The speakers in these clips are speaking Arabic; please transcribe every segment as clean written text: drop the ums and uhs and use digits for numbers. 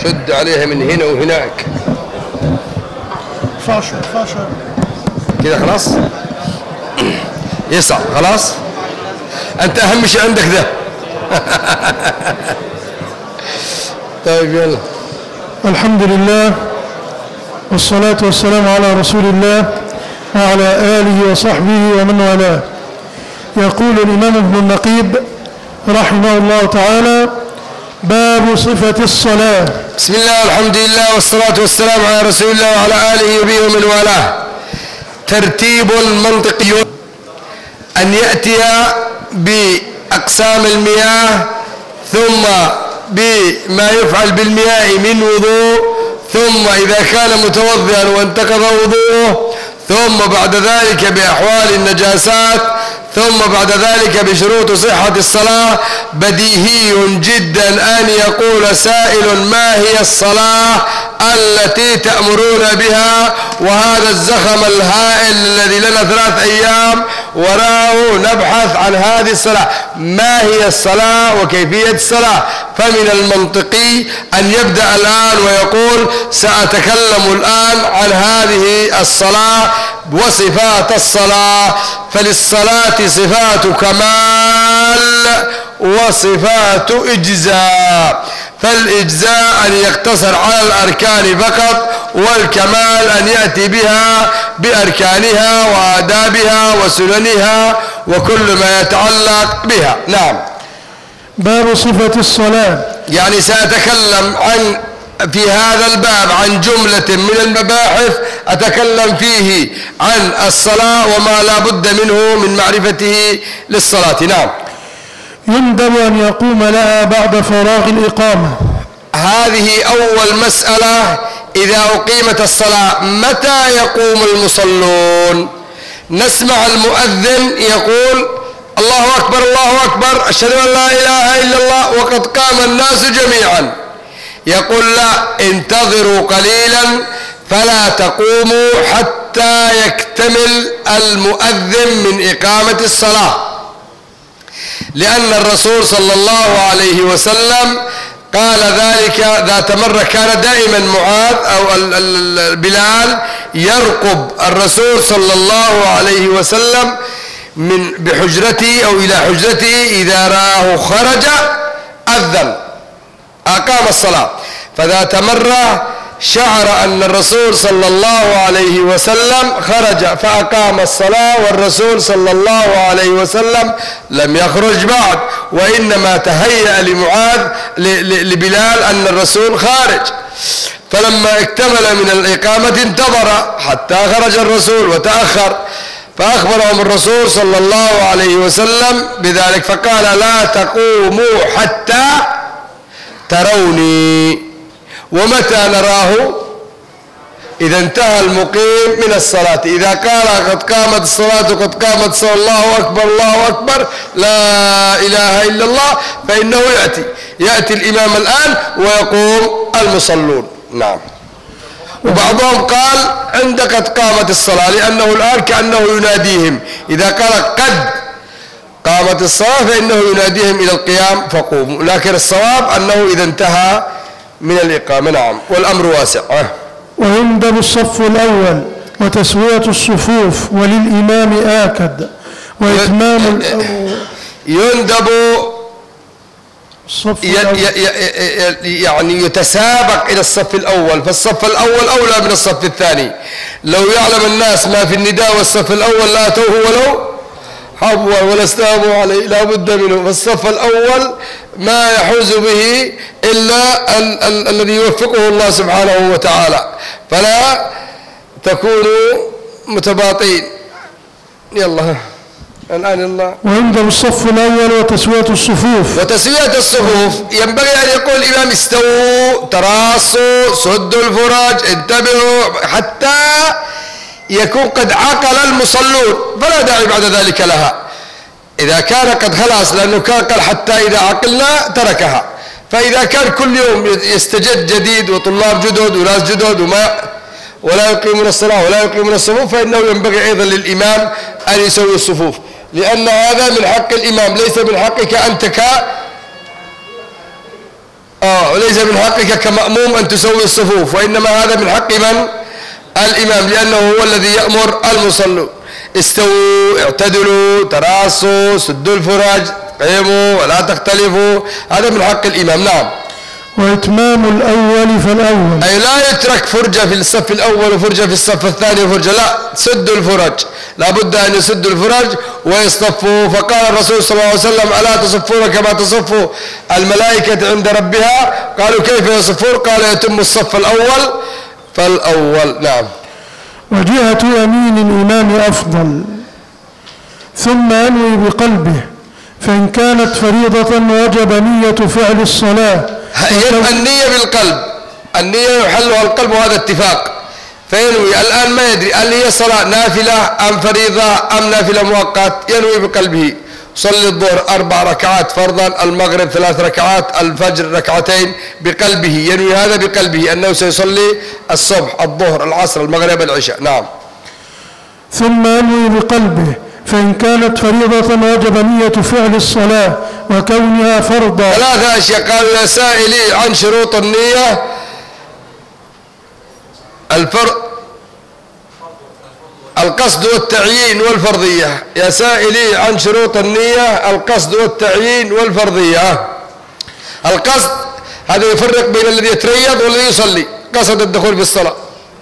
شد عليها من هنا وهناك. فاشر كده خلاص يصعب خلاص. انت اهم شيء عندك ده. طيب يلا. الحمد لله والصلاة والسلام على رسول الله وعلى آله وصحبه ومن والاه. يقول الإمام ابن النقيب رحمه الله تعالى: باب صفة الصلاة. بسم الله والحمد لله والصلاة والسلام على رسول الله وعلى آله وبه ومن والاه. ترتيب منطقي أن يأتي بأقسام المياه ثم بما يفعل بالمياه من وضوء، ثم إذا كان متوضئا وانتقض وضوءه، ثم بعد ذلك بأحوال النجاسات، ثم بعد ذلك بشروط صحة الصلاة. بديهي جدا أن يقول سائل: ما هي الصلاة التي تأمرون بها؟ وهذا الزخم الهائل الذي لنا 3 أيام وراه نبحث عن هذه الصلاة، ما هي الصلاة وكيفية الصلاة. فمن المنطقي أن يبدأ الآن ويقول: سأتكلم الآن عن هذه الصلاة وصفات الصلاة. فللصلاة صفات كمال وصفات إجزاء. فالإجزاء أن يقتصر على الأركان فقط، والكمال أن يأتي بها بأركانها وآدابها وسننها وكل ما يتعلق بها. نعم. باب صفة الصلاة، يعني سأتكلم في هذا الباب عن جملة من المباحث أتكلم فيه عن الصلاة وما لا بد منه من معرفته للصلاة. نعم. يندب أن يقوم لها بعد فراغ الإقامة. هذه أول مسألة. إذا أقيمت الصلاة متى يقوم المصلون؟ نسمع المؤذن يقول: الله أكبر الله أكبر، أشهد أن لا إله إلا الله، وقد قام الناس جميعا. يقول: لا، انتظروا قليلا فلا تقوموا حتى يكتمل المؤذن من إقامة الصلاة، لأن الرسول صلى الله عليه وسلم قال ذلك ذات مرة. كان دائما معاذ أو بلال يرقب الرسول صلى الله عليه وسلم بحجرته أو إلى حجرته، إذا رآه خرج أذن أقام الصلاة. فذات مرة شعر أن الرسول صلى الله عليه وسلم خرج فأقام الصلاة، والرسول صلى الله عليه وسلم لم يخرج بعد، وإنما تهيأ لبلال أن الرسول خارج. فلما اكتمل من الإقامة انتظر حتى خرج الرسول وتأخر، فأخبرهم الرسول صلى الله عليه وسلم بذلك، فقال: لا تقوموا حتى تروني. ومتى نراه؟ إذا انتهى المقيم من الصلاة. إذا قال: قد قامت الصلاة قد قامت الصلاة، الله أكبر الله أكبر، لا إله إلا الله، فإنه يأتي الإمام الآن ويقوم المصلون. نعم. وبعضهم قال: عند قد قامت الصلاة، لأنه الآن كأنه يناديهم. إذا قال قد قامت الصلاة فإنه يناديهم إلى القيام فقوموا، لكن الصواب أنه إذا انتهى من الإقامة. نعم. والأمر واسع. ويندب الصف الأول وتسوية الصفوف، وللإمام آكد وإتمام يندب يعني يتسابق إلى الصف الأول، فالصف الأول أولى من الصف الثاني. لو يعلم الناس ما في النداء والصف الأول لا أتوه ولو حبوا ولا استهابوا عليه، لا بد منه. فالصف الأول ما يحوز به إلا الذي يوفقه الله سبحانه وتعالى، فلا تكونوا متباطئين. يلا الآن الله. ويندب الصف الأول وتسوية الصفوف. وتسوية الصفوف ينبغي أن يقول الإمام: استووا، تراصوا، سدوا الفرج، انتبهوا، حتى يكون قد عقل المصلون، فلا داعي بعد ذلك لها. إذا كان قد خلاص، لأنه كان قال: حتى إذا عقلنا تركها. فإذا كان كل يوم يستجد جديد وطلاب جدد وناس جدد ولا يقيمون الصلاة ولا يقيمون الصفوف، فإنه ينبغي أيضا للإمام أن يسوي الصفوف، لأن هذا من حق الإمام، ليس من حقك أنت وليس من حقك كمأموم أن تسوي الصفوف، وإنما هذا من حق من؟ الإمام، لأنه هو الذي يأمر المصلون استووا اعتدلوا تراصوا سدوا الفرج قيموا ولا تختلفوا، هذا من حق الإمام. نعم. وإتمام الأول فالأول، أي لا يترك فرجة في الصف الأول وفرجة في الصف الثاني وفرجة، لا، سدوا الفرج، لابد أن يسدوا الفرج ويصطفوا. فقال الرسول صلى الله عليه وسلم: ألا تصفون كما تصف الملائكة عند ربها؟ قالوا: كيف يصفون؟ قال: يتم الصف الأول فالأول. نعم. وجهة يمين الإمام أفضل، ثم ينوي بقلبه، فإن كانت فريضة وجب نية فعل الصلاة. النية بالقلب، النية يحلها القلب، وهذا اتفاق. فينوي الآن ما يدري هل هي صلاة نافلة أم فريضة أم نافلة مؤقت، ينوي بقلبه: صلي الظهر 4 ركعات فرضا، المغرب 3 ركعات، الفجر 2 ركعتين، بقلبه ينوي هذا بقلبه أنه سيصلي الصبح الظهر العصر المغرب العشاء. نعم. ثم ينوي بقلبه، فإن كانت فريضة وجب نية فعل الصلاة وكونها فرضا. 3 أشياء قال: يا سائلي عن شروط النية القصد والتعيين والفرضية. يا سائلي عن شروط النية القصد والتعيين والفرضية. القصد هذا يفرق بين الذي يتريض والذي يصلي، قصد الدخول في الصلاة.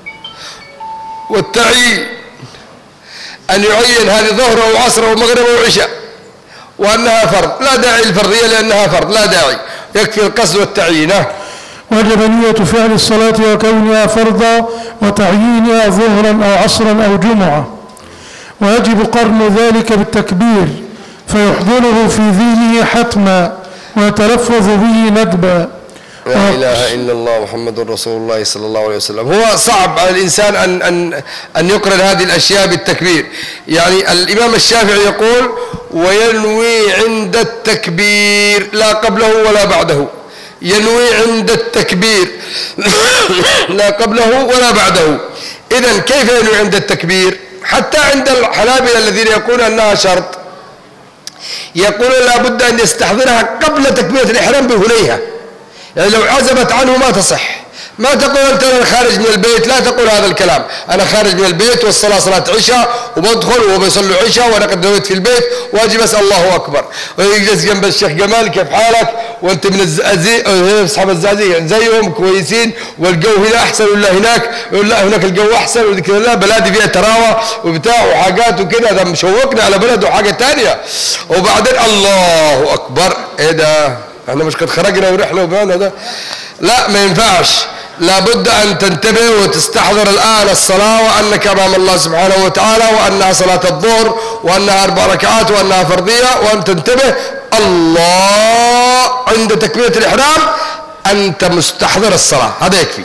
والتعيين أن يعين هذه ظهر أو عصر أو مغرب أو عشاء وأنها فرض، لا داعي الفرضية لأنها فرض، لا داعي، يكفي القصد والتعيين. وجب نية فعل الصلاة وكونها فرضا وتعيينها ظهرا أو عصرا أو جمعة. ويجب قرن ذلك بالتكبير، فيحضره في ذهنه حتما ويتلفظ به ندبا. لا إله إلا الله محمد رسول الله صلى الله عليه وسلم. هو صعب على الإنسان أن يقرن هذه الأشياء بالتكبير. يعني الإمام الشافعي يقول: وينوي عند التكبير، لا قبله ولا بعده، ينوي عند التكبير لا قبله ولا بعده. إذن كيف ينوي عند التكبير؟ حتى عند الحنابلة الذين يقولون أنها شرط، يقولون لا بد أن يستحضرها قبل تكبيرة الإحرام بهنيها، يعني لو عزبت عنه ما تصح. ما تقول أنت أنا خارج من البيت، لا تقول هذا الكلام. أنا خارج من البيت والصلاة صلاة عشاء وبدخل وهو بيصلي عشاء وأنا قد نويت في البيت واجي بس الله أكبر، ويجلس جنب الشيخ جمال: كيف حالك؟ وأنت من أصحاب الزعزيع زيهم كويسين، والجو هنا أحسن ولا هناك؟ يقول: لا هناك الجو أحسن، وذكر الله بلادي فيها تراوة وبتاع وحاجات وكده، هذا مشوقنا على بلد وحاجة تانية. وبعدين الله أكبر، إيه ده؟ احنا مش قد خرجنا ورحنا وبعنا ده؟ لا، ما ينفعش. لابد أن تنتبه وتستحضر الآن الصلاة وأنك أمام الله سبحانه وتعالى، وأنها صلاة الظهر، وأنها 4 ركعات، وأنها فرضية، وأن تنتبه الله عند تكبيرة الإحرام أنت مستحضر الصلاة، هذا يكفي.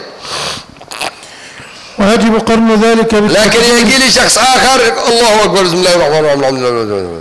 ويجب قرن ذلك لكن يجي لي شخص آخر: الله أكبر بسم الله الرحمن الرحيم الحمد لله،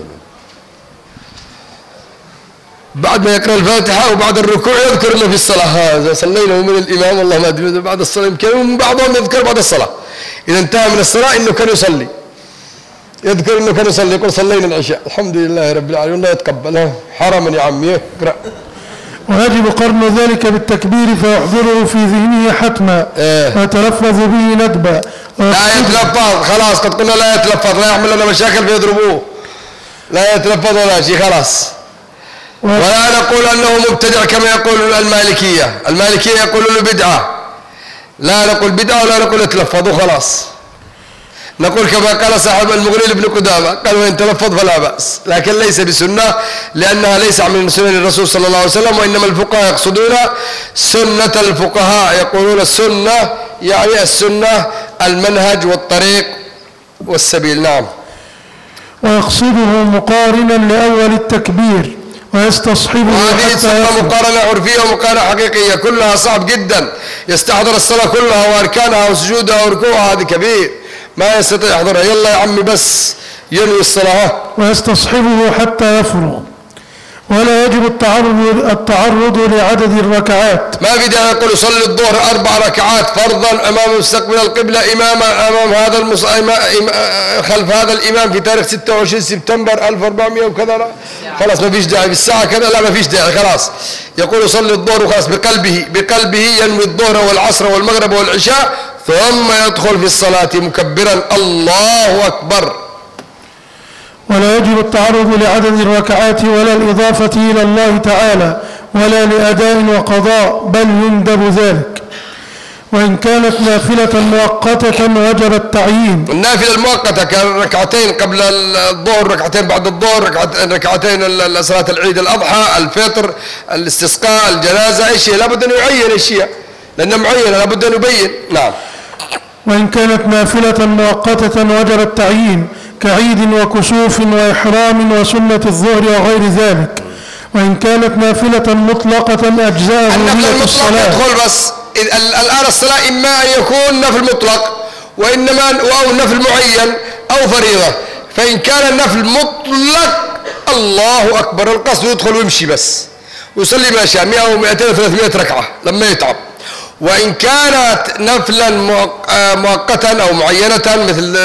بعد ما يقرأ الفاتحة وبعد الركوع يذكر انه في الصلاة: هذا صلينا من الإمام والله ما أدري بعد الصلاة، يمكن بعضهم يذكر بعد الصلاة إذا انتهى من الصلاة إنه كان يصلي، يذكر إنه كان يصلي، يقول صلينا العشاء الحمد لله رب العالمين، الله يتقبلها حرما يا عمي. اقرأ. ويجب قرن ذلك بالتكبير، فيحضره في ذهنه حتما ويتلفظ به ندبا. لا يتلفظ، خلاص قد قلنا لا يتلفظ، لا يحمل لنا مشاكل فيضربوه، لا يتلفظ ولا شيء خلاص. ولا نقول أنه مبتدع كما يقول المالكية. المالكية يقولون له بدعة، لا نقول بدعة ولا نقول اتلفظوا خلاص، نقول كما قال صاحب المغني لابن قدامة، قال: وإن تلفظ فلا بأس، لكن ليس بسنة لأنها ليس من سنن الرسول صلى الله عليه وسلم، وإنما الفقهاء يقصدون سنة الفقهاء، يقولون السنة يعني السنة المنهج والطريق والسبيل. نعم. ويقصده مقارنا لأول التكبير ويستصحبه. وهذه تسمى مقارنة عرفية ومقارنة حقيقية، كلها صعب جدا، يستحضر الصلاة كلها وأركانها وسجودها وركوعها، هذه كبير ما يستطيع يحضرها. يلا يا عمي بس ينوي الصلاة. ويستصحبه حتى يفرغ. ولا يجب التعرض لعدد الركعات. ما في داعي يقول يصلي الظهر 4 ركعات فرضا أمام مستقبل القبلة أمام هذا خلف هذا الإمام في تاريخ 26 سبتمبر 1400 وكذا. لا خلاص ما فيش داعي بالساعة كذا، لا ما فيش داعي خلاص. يقول يصلي الظهر وخلاص بقلبه ينوي الظهر والعصر والمغرب والعشاء، ثم يدخل في الصلاة مكبرا الله أكبر. ولا يجب التعرض لعدد الركعات ولا الإضافة إلى الله تعالى ولا لأداء وقضاء، بل يندب ذلك. وإن كانت نافلة مؤقتة وجب التعيين. النافلة المؤقتة كركعتين قبل الظهر، ركعتين بعد الظهر، ركعتين صلاة العيد الأضحى، الفطر، الاستسقاء، الجنازة، أي شيء لابد أن يعين الشيء لأنه معين لابد أن يبين. نعم. وإن كانت نافلة مؤقتة وجب التعيين كعيد وكسوف وإحرام وسنة الظهر وغير ذلك. وإن كانت نافلة مطلقة أجزاءه نية الصلاة. يدخل بس الآن الصلاة إما أن يكون نفل مطلق أو نفل معين أو فريضة. فإن كان النفل مطلق الله أكبر، القصد يدخل ويمشي بس ويصلي ما شاء 100 و 200 و 300 ركعة لما يتعب. وإن كانت نفلا مؤقتا أو معينة مثل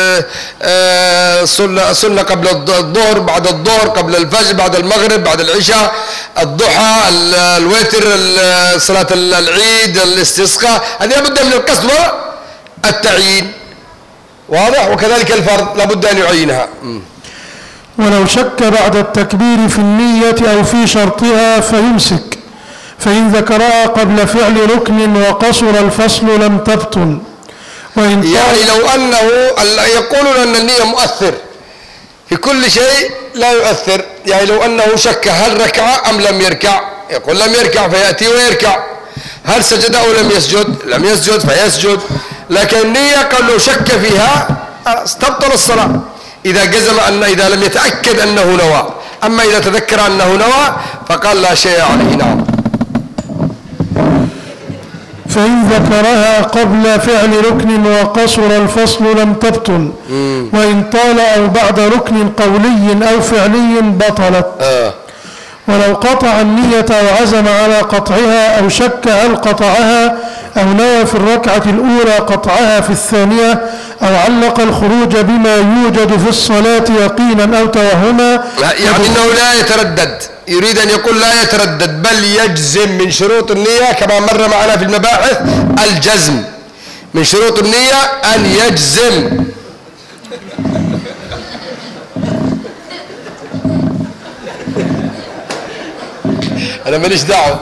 سنة قبل الظهر، بعد الظهر، قبل الفجر، بعد المغرب، بعد العشاء، الضحى، الوتر، صلاة العيد، الاستسقاء، هذه لابد من القصد والتعيين. واضح؟ وكذلك الفرض لابد أن يعينها. ولو شك بعد التكبير في النية أو في شرطها فيمسك، فإن ذكرها قبل فعل ركن وقصر الفصل لم تبطل. وإن يعني لو أنه يقولون أن النية مؤثر في كل شيء لا يؤثر، يعني لو أنه شك هل ركع أم لم يركع، يقول لم يركع فيأتي ويركع، هل سجد أو لم يسجد، لم يسجد فيسجد. لكن النية قال لو شك فيها تبطل الصلاة إذا جزم إذا لم يتأكد أنه نوى. أما إذا تذكر أنه نوى فقال لا شيء عليه. نعم. فإن ذكرها قبل فعل ركن وقصر الفصل لم تبطل. وإن طال أو بعد ركن قولي أو فعلي بطلت. ولو قطع النية أو عزم على قطعها أو شك هل قطعها أو نوى في الركعة الأولى قطعها في الثانية أو علق الخروج بما يوجد في الصلاة يقينا أو توهما، يعني أنه لا يتردد، يريد أن يقول لا يتردد بل يجزم. من شروط النية كما مر معنا في المباحث الجزم، من شروط النية أن يجزم. أنا ماليش دعوة،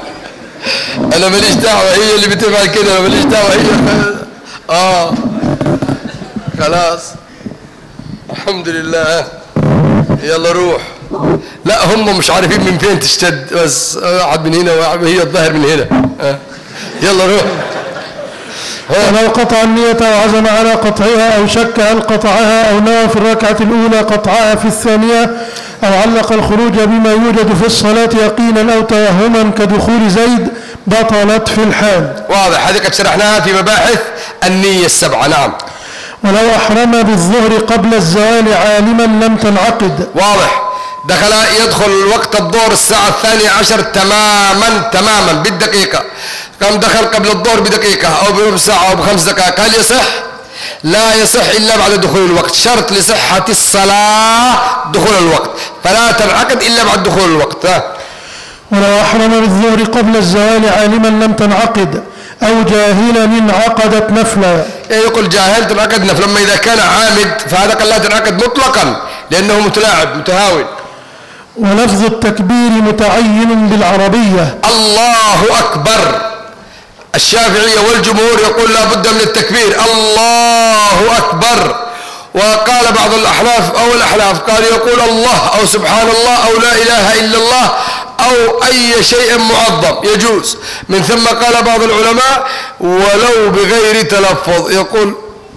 هي اللي بتفعل كده، أنا ماليش دعوة هي. خلاص الحمد لله، يلا روح. لا هم مش عارفين من فين تشتد، بس واحد من هنا وواحد هي الظاهر من هنا. يلا روح. ولو قطع النية وعزم على قطعها أو شك هل قطعها أو نوى في الركعة الأولى قطعها في الثانية أو علق الخروج بما يوجد في الصلاة يقينا أو توهما كدخول زيد بطلت في الحال. واضح، هذه قد شرحناها في مباحث النية السبعة. نعم. ولو أحرم بالظهر قبل الزوال عالما لم تنعقد. واضح، يدخل وقت الظهر الساعة 12 تماما بالدقيقة، قام دخل قبل الظهر بدقيقة أو بربع ساعة أو ب5 دقائق، هل يصح؟ لا يصح إلا بعد دخول الوقت. شرط لصحة الصلاة دخول الوقت، فلا تنعقد إلا بعد دخول الوقت. ولو أحرم بالظهر قبل الزوال عالما لم تنعقد أو جاهلا انعقدت نفلا. يقول جاهل تنعقد نفلا، أما إذا كان عامد فهذا قال لا تنعقد مطلقا لأنه متلاعب متهاون. ولفظ التكبير متعين بالعربية. الله أكبر، الشافعية والجمهور يقول لا بد من التكبير الله أكبر. وقال بعض الأحناف قال يقول الله أو سبحان الله أو لا إله إلا الله أو أي شيء معظم يجوز. من ثم قال بعض العلماء ولو بغير تلفظ، يقول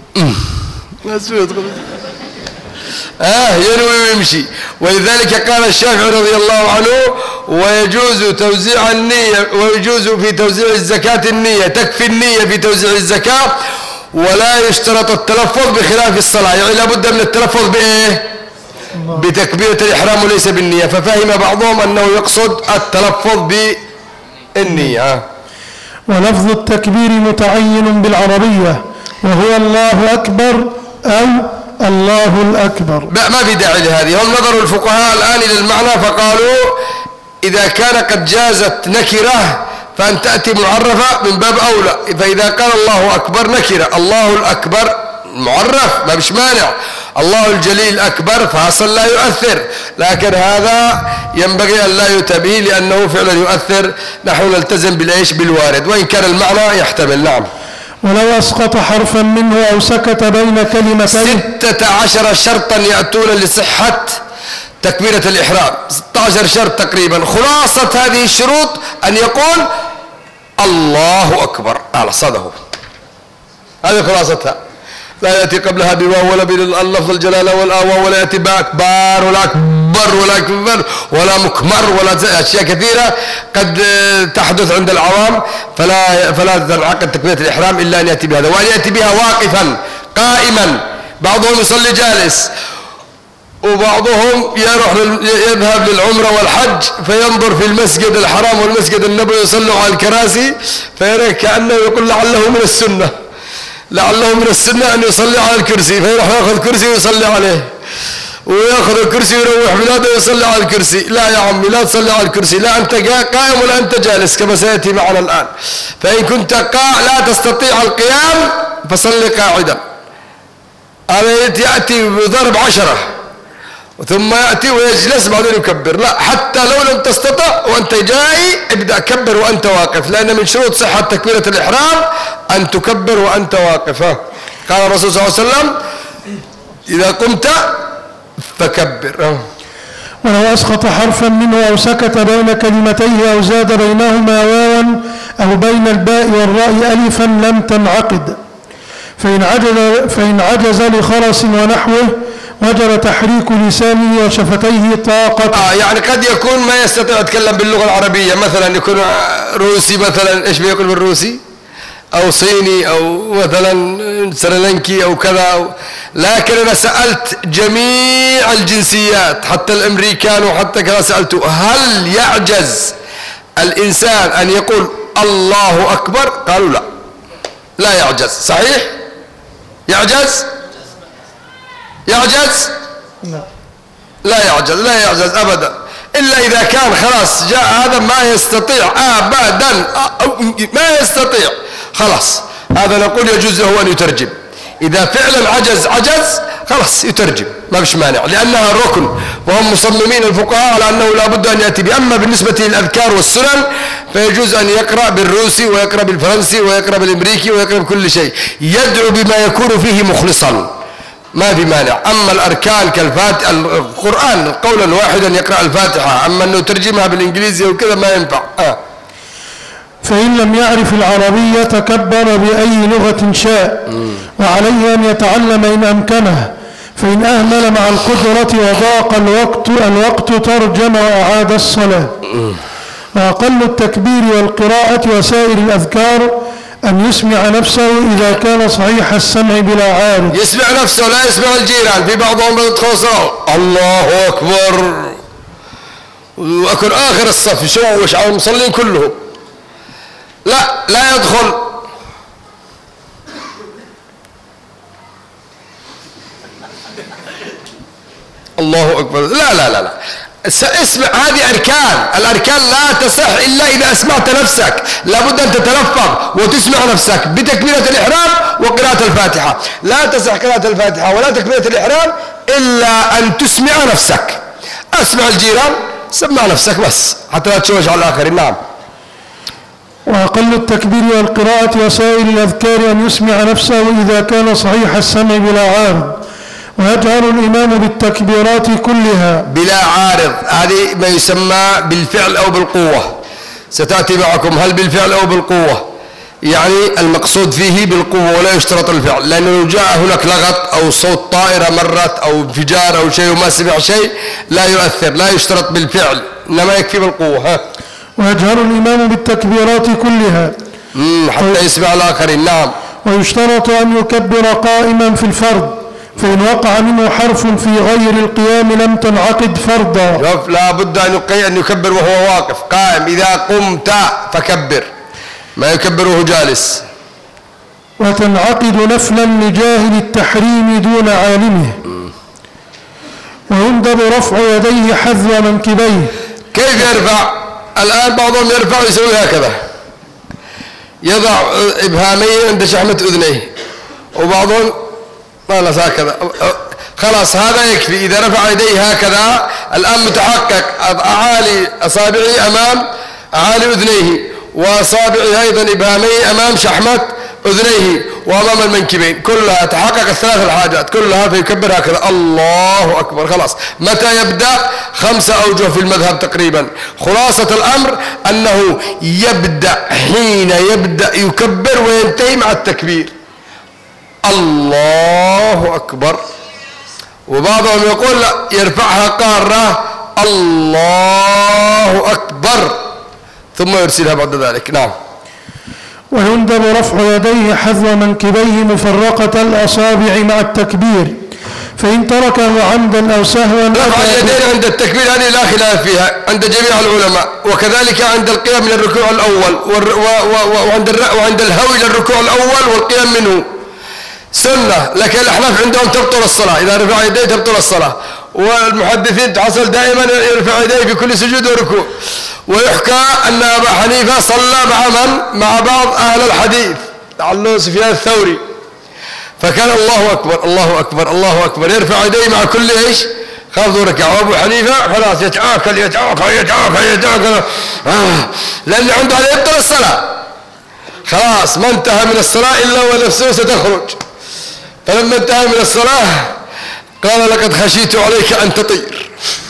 ينوي ويمشي. ولذلك قال الشافعي رضي الله عنه ويجوز توزيع النية، ويجوز في توزيع الزكاة النية، تكفي النية في توزيع الزكاة ولا يشترط التلفظ بخلاف الصلاة. يعني لابد من التلفظ بإيه؟ بتكبيرة الإحرام وليس بالنية، ففهم بعضهم أنه يقصد التلفظ بالنية. ولفظ التكبير متعين بالعربية وهو الله أكبر أو الله الأكبر. ما في داعي لهذه. هم نظروا الفقهاء الآن إلى المعنى فقالوا إذا كان قد جازت نكرة فأن تأتي معرفة من باب أولى. فإذا قال الله أكبر نكرة، الله الأكبر معرف ما بش مانع، الله الجليل أكبر فأصل لا يؤثر، لكن هذا ينبغي أن لا يتبه لأنه فعلا يؤثر. نحن نلتزم بالوارد وإن كان المعنى يحتمل. نعم. ولو أسقط حرفا منه أو سكت بين كلمتين. 16 شرطا يأتون لصحة تكبيرة الإحرام، 16 شرط تقريبا. خلاصة هذه الشروط أن يقول الله أكبر على صدره، هذه خلاصتها. لا يأتي قبلها بواو ولا باللفظ الجلالة والآواء، ولا يأتي بأكبر ولا أكبر ولا أكبر ولا مكمر ولا أشياء كثيرة قد تحدث عند العوام، فلا تنعقد تكبيرة الإحرام إلا أن يأتي بهذا، وأن يأتي بها واقفا قائما. بعضهم يصلي جالس، وبعضهم يذهب للعمرة والحج فينظر في المسجد الحرام والمسجد النبوي يصلوا على الكراسي فيرى كأنه يقول لعله من السنة، لعله من السنة أن يصلي على الكرسي، فيروح يأخذ كرسي ويصلي عليه، ويأخذ الكرسي ويروح بلاده ويصلي على الكرسي. لا يا عمي، لا تصلي على الكرسي، لا أنت قائم ولا أنت جالس كما سيأتي معنا الآن. فإن كنت لا تستطيع القيام فصلي قاعدا. هذا يأتي بضرب 10 ثم يأتي ويجلس بعدين يكبر. لا، حتى لو لم تستطع وأنت جاي ابدأ كبر وأنت واقف، لأن من شروط صحة تكبيرة الإحرام أن تكبر وأنت واقف. قال الرسول صلى الله عليه وسلم إذا قمت فكبر. ولو أسقط حرفا منه أو سكت بين كلمتيه أو زاد بينهما واوا أو بين الباء والراء ألفا لم تنعقد. فإن عجز لخرس ونحوه وجر تحريك لسانه وشفتيه طاقة. يعني قد يكون ما يستطيع يتكلم باللغة العربية، مثلا يكون روسي مثلا، إيش بيقول بالروسي، أو صيني، أو مثلا سريلانكي أو كذا. لكن أنا سألت جميع الجنسيات حتى الأمريكان وحتى كذا، سألته هل يعجز الإنسان أن يقول الله أكبر؟ قالوا لا، لا يعجز. صحيح؟ يعجز؟ يعجز؟ لا يعجز، لا يعجز أبدا، إلا إذا كان خلاص جاء هذا ما يستطيع أبدا، ما يستطيع خلاص، هذا نقول يجوز له أن يترجم. إذا فعلا عجز خلاص يترجم، ما فيش مانع، لأنها الركن، وهم مصممين الفقهاء على أنه لا بد أن يأتي به. أما بالنسبة للأذكار والسنن فيجوز أن يقرأ بالروسي ويقرأ بالفرنسي ويقرأ بالأمريكي ويقرأ بكل شيء، يدعو بما يكون فيه مخلصا، ما في مانع. أما الأركان كالفاتحة، القرآن قولا واحدا يقرأ الفاتحة، أما أنه ترجمها بالإنجليزي وكذا ما ينفع. فإن لم يعرف العربية تكبر بأي لغة شاء، وعليه أن يتعلم إن أمكنه، فإن أهمل مع القدرة وضاق الوقت ترجم وأعاد الصلاة. وأقل التكبير والقراءة وسائر الأذكار أن يسمع نفسه إذا كان صحيح السمع بلا عارض. يسمع نفسه، لا يسمع الجيران. في بعضهم يدخل صلاة الله أكبر وأكون آخر الصف يشوش على المصلين كلهم، لا يدخل. الله أكبر، لا اسمع. هذه أركان، الأركان لا تصح إلا إذا أسمعت نفسك. لابد أن تتلفظ وتسمع نفسك بتكبيرة الإحرام وقراءة الفاتحة. لا تصح قراءة الفاتحة ولا تكبيرة الإحرام إلا أن تسمع نفسك. أسمع الجيران، سمع نفسك بس حتى لا تشوش على الآخرين. نعم. وأقل التكبير والقراءة وسائر الأذكار أن يسمع نفسه إذا كان صحيح السمع بلا عارض، ويجهر الإمام بالتكبيرات كلها بلا عارض. هذه ما يسمى بالفعل أو بالقوة، ستأتي معكم هل بالفعل أو بالقوة. يعني المقصود فيه بالقوة ولا يشترط الفعل، لأنه لو جاء هناك لغط أو صوت طائرة مرت أو انفجار أو شيء وما سمع شيء لا يؤثر، لا يشترط بالفعل، إنما يكفي بالقوة. ويجهر الإمام بالتكبيرات كلها حتى يسمع الآخرين. نعم. ويشترط أن يكبر قائما في الفرض، فإن وقع منه حرف في غير القيام لم تنعقد فرضا. شوف لا بد أن يكبر وهو واقف. قائم إذا قمت فكبر، ما يكبر وهو جالس. وتنعقد نفلا لجاهل التحريم دون عالمه. ويندب رفع يديه حذو منكبيه. كيف يرفع؟ الآن بعضهم يرفع ويسوي هكذا، يضع إبهاميه عند شحمة أذنيه، وبعضهم خلاص هكذا. خلاص هذا يكفي. إذا رفع يديه هكذا الآن متحقق أعالي أصابعه أمام أعالي أذنيه، وأصابعه أيضا إبهاميه أمام شحمة أذنيه وأمام المنكبين، كلها تحقق الثلاث الحاجات كلها، فيكبر هكذا الله أكبر. خلاص متى يبدأ؟ 5 أوجه في المذهب تقريبا. خلاصة الأمر أنه يبدأ حين يبدأ يكبر وينتهي مع التكبير الله أكبر. وبعضهم يقول لا، يرفعها قارة الله أكبر ثم يرسلها بعد ذلك. نعم. ويندب رفع يديه حذو منكبيه مفرقة الأصابع مع التكبير، فإن تركه عمدا أو سهوا. رفع اليدين عند التكبير هذه لا خلاف فيها عند جميع العلماء، وكذلك عند القيام من الركوع الأول وعند الهوي للركوع الأول والقيام منه سنة. لكن الأحناف عندهم تبطل الصلاة، إذا رفع يديه تبطل الصلاة. والمحدثين تحصل دائما يرفع يديه في كل سجود وركوع. ويحكى أن أبا حنيفة صلى مع من؟ مع بعض أهل الحديث لعله سفيان الثوري، فكان الله أكبر الله أكبر الله أكبر يرفع يديه مع كل إيش؟ خافض وركع. وأبو حنيفة خلاص يتعاكل لأن عنده عليه يبطل الصلاة. خلاص ما انتهى من الصلاة إلا ونفسه ستخرج. فلما انتهى من الصلاة قال لقد خشيت عليك أن تطير.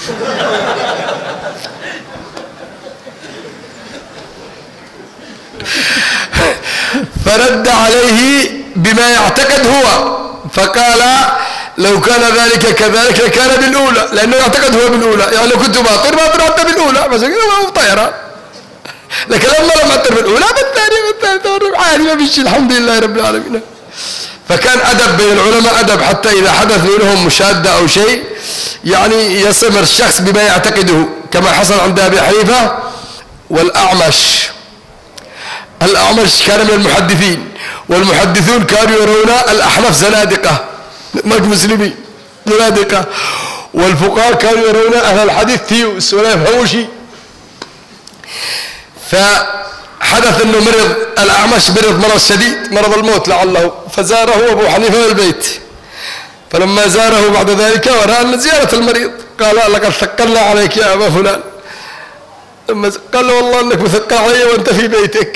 فرد عليه بما يعتقد هو، فقال لو كان ذلك كذلك لكان بالأولى، لأنه يعتقد هو بالأولى، يعني لو كنت باطر حتى بالأولى بس ما طيران، لكن لما لم أطر بالأولى بالثانية عادي ما فيش الحمد لله رب العالمين. فكان أدب بين العلماء، أدب حتى إذا حدث منهم مشادة أو شيء يعني يستمر الشخص بما يعتقده، كما حصل عند أبي حنيفة والأعمش. الأعمش كان من المحدثين، والمحدثون كانوا يرون الأحناف زنادقة مش مسلمين زنادقة، والفقهاء كانوا يرون أهل الحديث ثيوس ولا يفهموا شيء. فحدث أنه مرض الأعمش، مرض شديد، مرض الموت لعله، فزاره أبو حنيفة البيت. فلما زاره بعد ذلك ورأى أن زيارة المريض قال لقد ثقلنا عليك يا أبا فلان. قال له والله أنك مثقل علي وأنت في بيتك.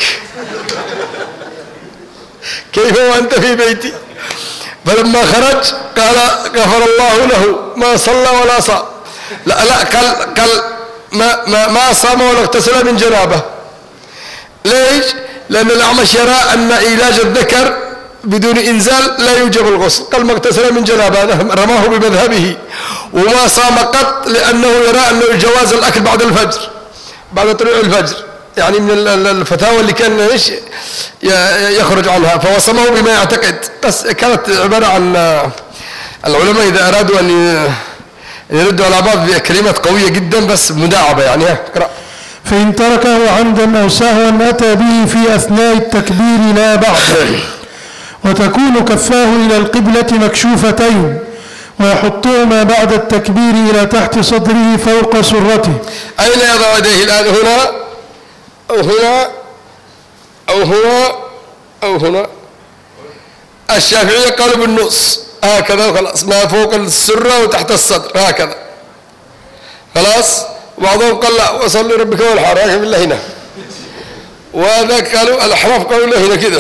كيف وأنت في بيتي؟ فلما خرج قال غفر الله له ما صلى ولا صام. لا قال ما صام ولا اغتسل من جنابه. ليش؟ لأن الأعمش يرى أن علاج الذكر بدون إنزال لا يوجب الغسل. قال ما اغتسل من جنابه، رماه بمذهبه. وما صام قط لأنه يرى أنه جواز الأكل بعد الفجر، بعد طلوع الفجر، يعني من الفتاوى اللي كان ايش يخرج عنها. فوصمه بما يعتقد. بس كانت عبارة عن العلماء إذا أرادوا أن يردوا على بعض بكلمات قوية جدا بس مداعبة يعني. اقرأ. فإن تركه عمدا أو سهوا أتى به في أثناء التكبير لا بأس، وتكون كفاه إلى القبلة مكشوفتين، ويحطهما بعد التكبير إلى تحت صدره فوق سرته. أين يضع يديه الآن؟ هنا أو هنا أو هنا أو هنا. الشافعية قالوا بالنص هكذا خلاص، ما فوق السرة وتحت الصدر هكذا خلاص. وبعضهم قال لا وصل لربك والحار هكذا بالله هنا. وذاك قالوا الأحناف قالوا له هنا كذا.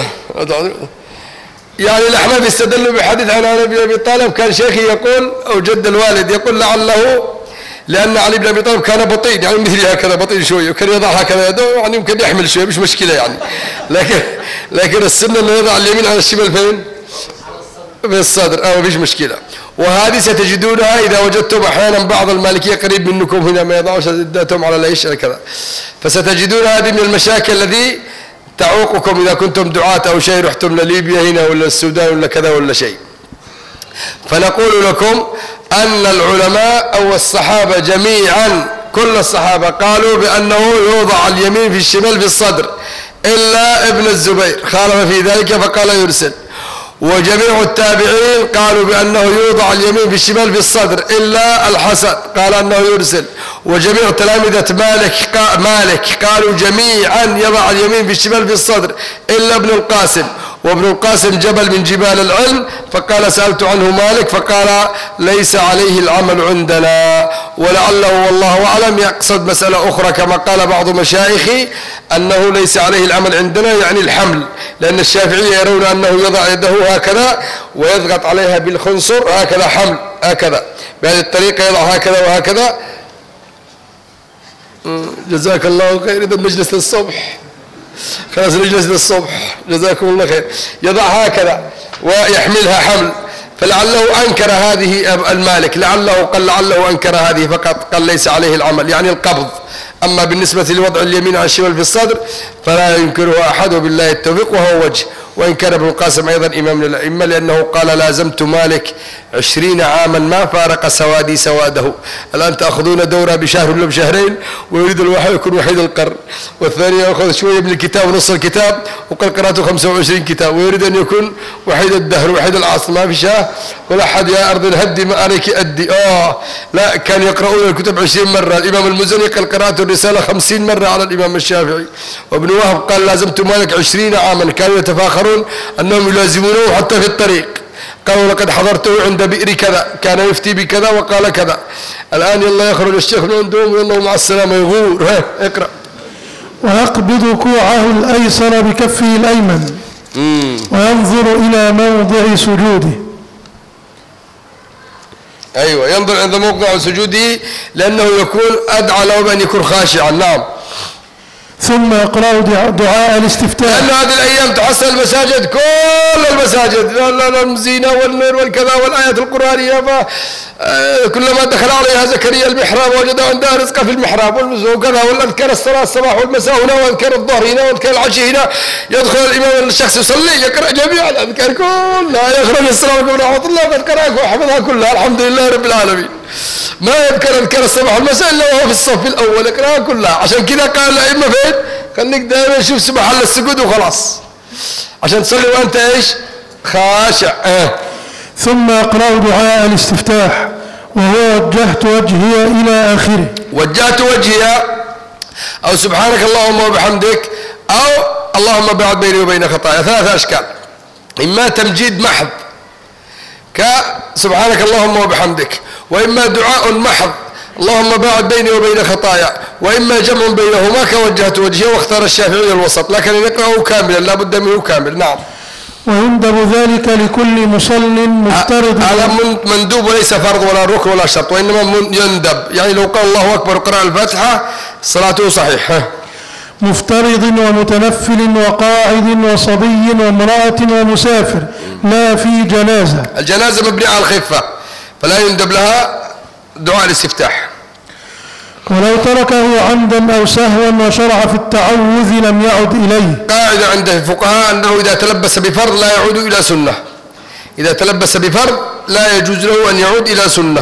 يعني الأحناف استدلوا بحديث عن علي بن أبي طالب، كان شيخي يقول أو جد الوالد يقول لعله لأن علي بن أبي طالب كان بطيء، يعني مثلي هكذا بطيء شوية، وكان يضع هكذا يده يعني يمكن يحمل شوية مش مشكلة يعني. لكن السنة اللي يضع اليمين على الشمال فين؟ في الصدر أو مفيش مشكلة. وهذه ستجدونها إذا وجدتم أحيانا بعض المالكية قريب منكم هنا ما يضعوش اداتهم على ليش كذا، فستجدون هذه من المشاكل الذي تعوقكم إذا كنتم دعاة أو شيء، رحتم لليبيا هنا ولا السودان ولا كذا ولا شيء. فنقول لكم أن العلماء أو الصحابة جميعا كل الصحابة قالوا بأنه يوضع اليمين في الشمال في الصدر إلا ابن الزبير خالف في ذلك فقال يرسل. وجميع التابعين قالوا بأنه يوضع اليمين في الشمال في الصدر إلا الحسن قال أنه يرسل. وجميع تلامذة مالك قالوا جميعا يضع اليمين في الشمال في الصدر إلا ابن القاسم. وابن القاسم جبل من جبال العلم فقال سألت عنه مالك فقال ليس عليه العمل عندنا. ولعله والله أعلم يقصد مسألة أخرى كما قال بعض مشايخي أنه ليس عليه العمل عندنا يعني الحمل، لأن الشافعية يرون أنه يضع يده هكذا ويضغط عليها بالخنصر هكذا حمل هكذا بهذه الطريقة يضع هكذا وهكذا. جزاك الله خير. إذا مجلس الصبح خلاص نجلس للصبح جزاكم الله خير. يضع هكذا ويحملها حمل فلعله أنكر هذه المالك لعله أنكر هذه فقط قال ليس عليه العمل يعني القبض. أما بالنسبة لوضع اليمين على الشمال في الصدر فلا ينكره أحد بالله التوفيق وهو وجه. وإن كان ابن القاسم أيضا إمام للأئمة لأنه قال لازمت مالك 20 عاما ما فارق سوادي سواده. الآن تأخذون دورة بشهر ولا بشهرين ويريد الواحد يكون وحيد القرن والثاني يأخذ شوية من الكتاب ونص الكتاب وقد قرأته 25 كتاب ويريد أن يكون وحيد الدهر وحيد العصر ما في شاه ولا أحد يا أرض هدي ما عليك أدي. لا كان يقرؤون الكتب 20 مرة. الإمام المزني قال قرأت الرسالة 50 مرة على الإمام الشافعي. وابن وهب قال لازمت مالك 20 عاما كانوا يتفاخرون أنهم يلازمونه حتى في الطريق. قالوا لقد حضرته عند بئر كذا كان يفتي بكذا وقال كذا. الآن يلا يخرج الشيخ من عندهم ويلا مع السلامة يغور. اقرأ. ويقبض كوعه الأيسر بكفه الأيمن وينظر إلى موضع سجوده. أيوة ينظر عند موضع سجوده لأنه يكون أدعى له بأن يكون خاشعا. نعم. ثم يقرأ دعاء الاستفتاح. لأن هذه الأيام تحصل المساجد كل المساجد الزينة والنور والكذا والآيات القرآنية كلما دخل عليها زكريا المحراب وجد عندها رزقا في المحراب وكذا والأذكار الصلاة الصباح والمساء هنا وأذكار الظهر هنا وأذكار العشي هنا. يدخل الإمام الشخص يصلي يقرأ جميع الأذكار كلها يخرج الصلاة ويقول رحمة الله قد قرأك وحفظها كلها الحمد لله رب العالمين. ما يذكر أذكار الصباح والمساء إلا وهو في الصف الأول يقرأها كلها. عشان كذا قال الأئمة فين خليك دائما شوف في محل السجود وخلاص عشان تصلي وأنت إيش خاشع. ثم يقرأ دعاء الاستفتاح وهو وجهت وجهي إلى آخره. وجهت وجهي أو سبحانك اللهم وبحمدك أو اللهم بعد بيني وبين خطايا. 3 أشكال. إما تمجيد محض كسبحانك اللهم وبحمدك وإما دعاء محض اللهم باعد بيني وبين خطايا وإما جمع بينهما كوجهت وجهي واختار الشافعي الوسط لكن نقرأه كاملا لا بد منه كامل. نعم. ويندب ذلك لكل مصل مفترض. هذا مندوب وليس فرض ولا ركن ولا شرط وإنما يندب يعني لو قال الله أكبر وقرأ الفاتحة صلاته صحيحة. مفترض ومتنفل وقاعد وصبي وامرأة ومسافر لا في جنازة. الجنازة مبنية على الخفة فلا يندب لها دعاء الاستفتاح. ولو تركه عمدا أو سهوا وشرع في التعوذ لم يعد إليه. قاعدة عند الفقهاء أنه إذا تلبس بفرض لا يعود إلى سنة. إذا تلبس بفرض لا يجوز له أن يعود إلى سنة.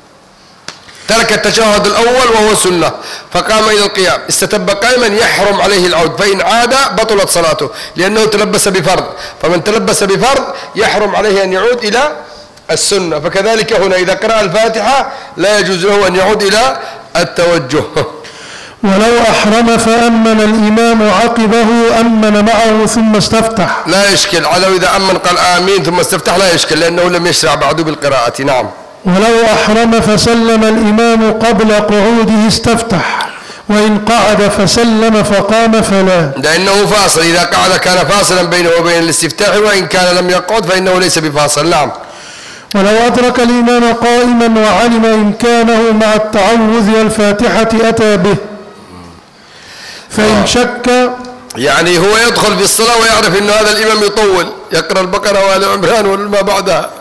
ترك التشهد الأول وهو سنة فقام إلى القيام استتب قائما يحرم عليه العود فإن عاد بطلت صلاته لأنه تلبس بفرض. فمن تلبس بفرض يحرم عليه أن يعود إلى السنة. فكذلك هنا إذا قرأ الفاتحة لا يجوز له أن يعود إلى التوجه. ولو أحرم فأمن الإمام عقبه أمن معه ثم استفتح لا يشكل. على إذا أمن قال آمين ثم استفتح لا يشكل لأنه لم يشرع بعد بالقراءة. نعم. ولو أحرم فسلم الإمام قبل قعوده استفتح وإن قعد فسلم فقام فلا. لأنه فاصل. إذا قعد كان فاصلا بينه وبين الاستفتاح وإن كان لم يقعد فإنه ليس بفاصل. نعم. ولو أدرك الإمام قائما وعلم إمكانه مع التعوذ والفاتحة أتى به فإن شك يعني هو يدخل في الصلاة ويعرف أن هذا الإمام يطول يقرأ البقرة وآل عمران وما بعدها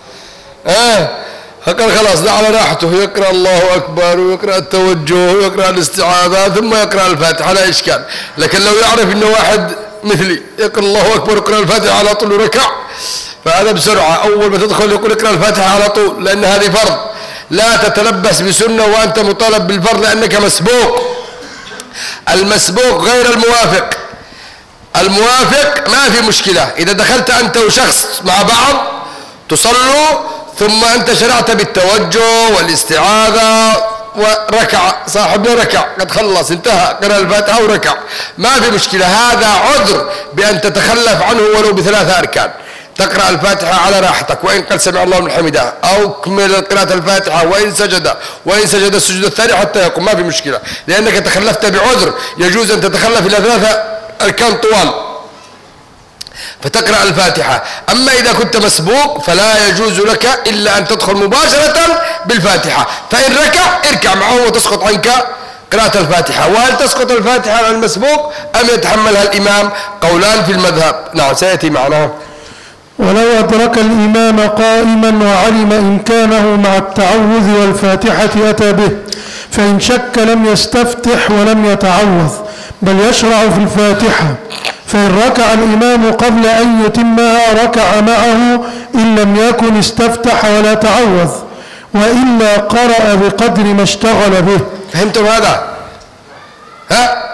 فقال خلاص ده على راحته يقرأ الله أكبر ويقرأ التوجه ويقرأ الاستعاذة ثم يقرأ الفاتحة لا إشكال. لكن لو يعرف أنه واحد مثلي يقرأ الله أكبر ويقرأ الفاتحة على طول ركع فهذا بسرعة أول ما تدخل يقول اقرأ الفاتحة على طول، لأن هذه فرض. لا تتلبس بسنة وأنت مطالب بالفرض لأنك مسبوق. المسبوق غير الموافق. الموافق ما في مشكلة، إذا دخلت أنت وشخص مع بعض تصلوا ثم أنت شرعت بالتوجه والاستعاذة وركع، صاحبنا ركع قد خلص انتهى، قرأ الفاتحة وركع، ما في مشكلة. هذا عذر بأن تتخلف عنه ولو ب3 أركان. تقرأ الفاتحة على راحتك، وإن قال سمع الله من حمده، أو كمل قراءة الفاتحة وإن سجد السجود الثاني حتى يقوم، ما في مشكلة، لأنك تخلفت بعذر. يجوز أن تتخلف إلى 3 أركان طوال فتقرأ الفاتحة. أما إذا كنت مسبوق فلا يجوز لك إلا أن تدخل مباشرة بالفاتحة، فإن ركع اركع معه وتسقط عنك قراءة الفاتحة. وهل تسقط الفاتحة عن المسبوق أم يتحملها الإمام؟ قولان في المذهب. نعم سيأتي معنا. ولو أدرك الإمام قائما وعلم إمكانه مع التعوذ والفاتحة أتى به، فإن شك لم يستفتح ولم يتعوذ بل يشرع في الفاتحة. فإن ركع الإمام قبل أن يتمها ركع معه إن لم يكن استفتح ولا تعوذ، وإلا قرأ بقدر ما اشتغل به. فهمتم هذا؟ ها؟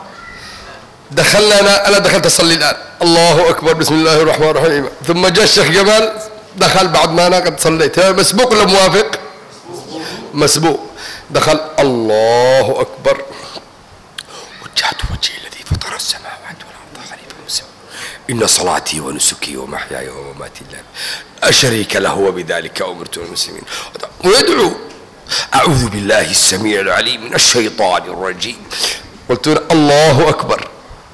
دخلنا أنا دخلت أصلي الآن، الله أكبر بسم الله الرحمن الرحيم، ثم جاء الشيخ جمال دخل بعد ما أنا قد صليت. مسبوق ولا موافق؟ مسبوق. دخل الله أكبر، وجهت وجهي الذي فطر السماوات والأرض حنيفا مسلما إن صلاتي ونسكي ومحياي ومماتي لله لا شريك له وبذلك أمرت المسلمين. ويدعو أعوذ بالله السميع العليم من الشيطان الرجيم. قلت الله أكبر.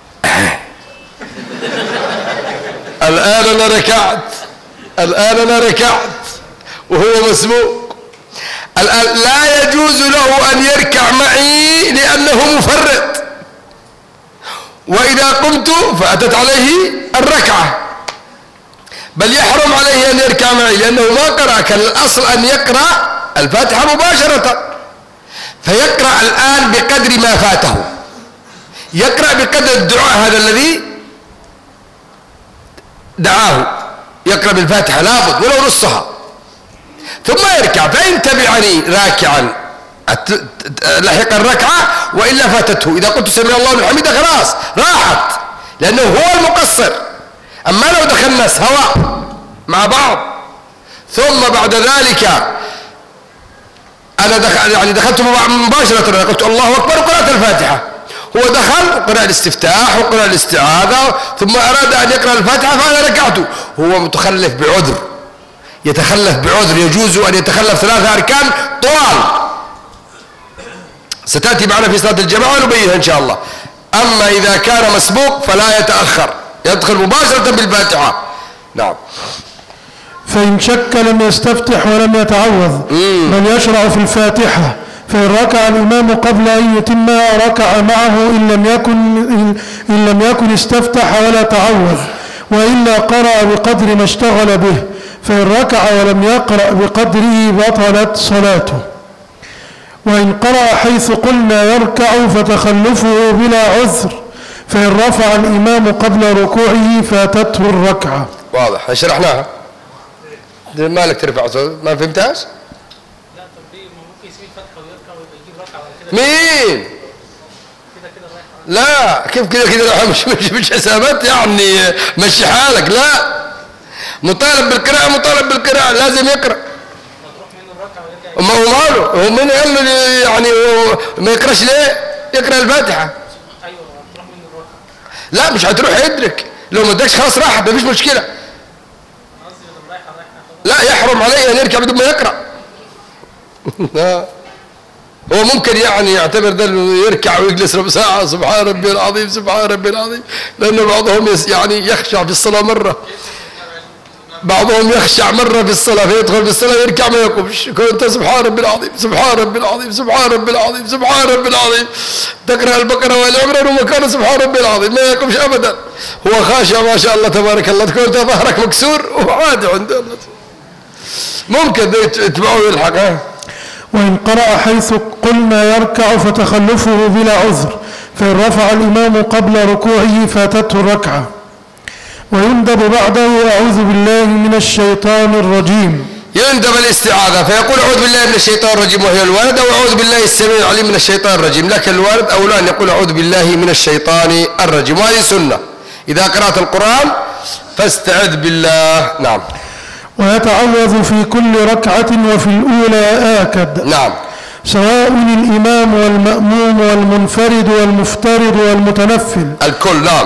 الآن أنا ركعت وهو مسبوق. الآن لا يجوز له أن يركع معي لأنه مفرط، وإذا قمت فأتت عليه الركعة، بل يحرم عليه أن يركع معي لأنه ما قرأ. كان الأصل أن يقرأ الفاتحة مباشرة، فيقرأ الآن بقدر ما فاته، يقرأ بقدر الدعاء هذا الذي دعاه، يقرأ بالفاتحة لابد ولو نصها، ثم يركع. فإن تبعني راكعا لحق الركعة، وإلا فاتته. إذا قلت سمع الله من حمده خلاص راحت، لأنه هو المقصر. أما لو دخلنا سواء مع بعض ثم بعد ذلك أنا دخلت مباشرة، أنا قلت الله أكبر وقرأت الفاتحة، هو دخل وقرأ الاستفتاح وقرأ الاستعاذة ثم أراد أن يقرأ الفاتحة فأنا ركعته، هو متخلف بعذر، يتخلف بعذر، يجوز أن يتخلف 3 أركان طوال، ستأتي معنا في صلاة الجماعة ونبينها إن شاء الله. أما إذا كان مسبوق فلا يتأخر، يدخل مباشرة بالفاتحة. نعم. فإن شك لم يستفتح ولم يتعوذ بل يشرع في الفاتحة. فإن ركع الإمام قبل أن يتمها ركع معه إن لم يكن استفتح ولا تعوذ، وإلا قرأ بقدر ما اشتغل به. فإن ركع ولم يقرأ بقدره بطلت صلاته. وإن قرأ حيث قلنا يركع فتخلفه بلا عذر. فإن رفع الإمام قبل ركوعه فاتته الركعة. واضح، شرحناها. مالك ترفع صوت ما فهمتهاش؟ لا طب دي ممكن يسيب فتحه ويركع ويبقى يجيب ركعه ولا كده؟ مين؟ كده رايح. لا كيف كده رايح؟ مش حسابات يعني مشي حالك. لا، مطالب بالقراءة لازم يقرأ. تروح منه الركعه ويرجع. ما هو ماله؟ هو من قال له يعني ما يقراش ليه؟ يقرأ الفاتحة. ايوه تروح منه الركعه. لا مش هتروح يدرك، لو ما ادكش خلاص راحت مفيش مشكلة. لا يحرم عليه أن يركع بدون ما يقرأ. هو ممكن يعني يعتبر ده يركع ويجلس ربع ساعة سبحان ربي العظيم سبحان ربي العظيم، لأن بعضهم يعني يخشع في الصلاة مرة، بعضهم يخشع مرة في الصلاة فيدخل في الصلاة يركع ما يقومش، كنت سبحان ربي العظيم سبحان ربي العظيم سبحان ربي العظيم سبحان ربي العظيم، تقرأ البقرة والعمران ومكان سبحان ربي العظيم ما يقومش أبدا، هو خاشع ما شاء الله تبارك الله، تكون ظهرك مكسور وعادي عند الله، ممكن يتبعه يلحق. وإن قرأ حيث قلنا يركع فتخلفه بلا عذر. فإن رفع الإمام قبل ركوعه فاتته الركعة. ويندب بعده أعوذ بالله من الشيطان الرجيم. يندب الاستعاذة فيقول أعوذ بالله من الشيطان الرجيم وهي الوارد، أو أعوذ بالله السميع العليم من الشيطان الرجيم، لكن الوارد أولى أن يقول أعوذ بالله من الشيطان الرجيم، وهذه سنة إذا قرأت القرآن فاستعذ بالله. نعم. ويتعوذ في كل ركعة وفي الأولى آكد. نعم. سواء الإمام والمأموم والمنفرد والمفترض والمتنفل الكل. نعم.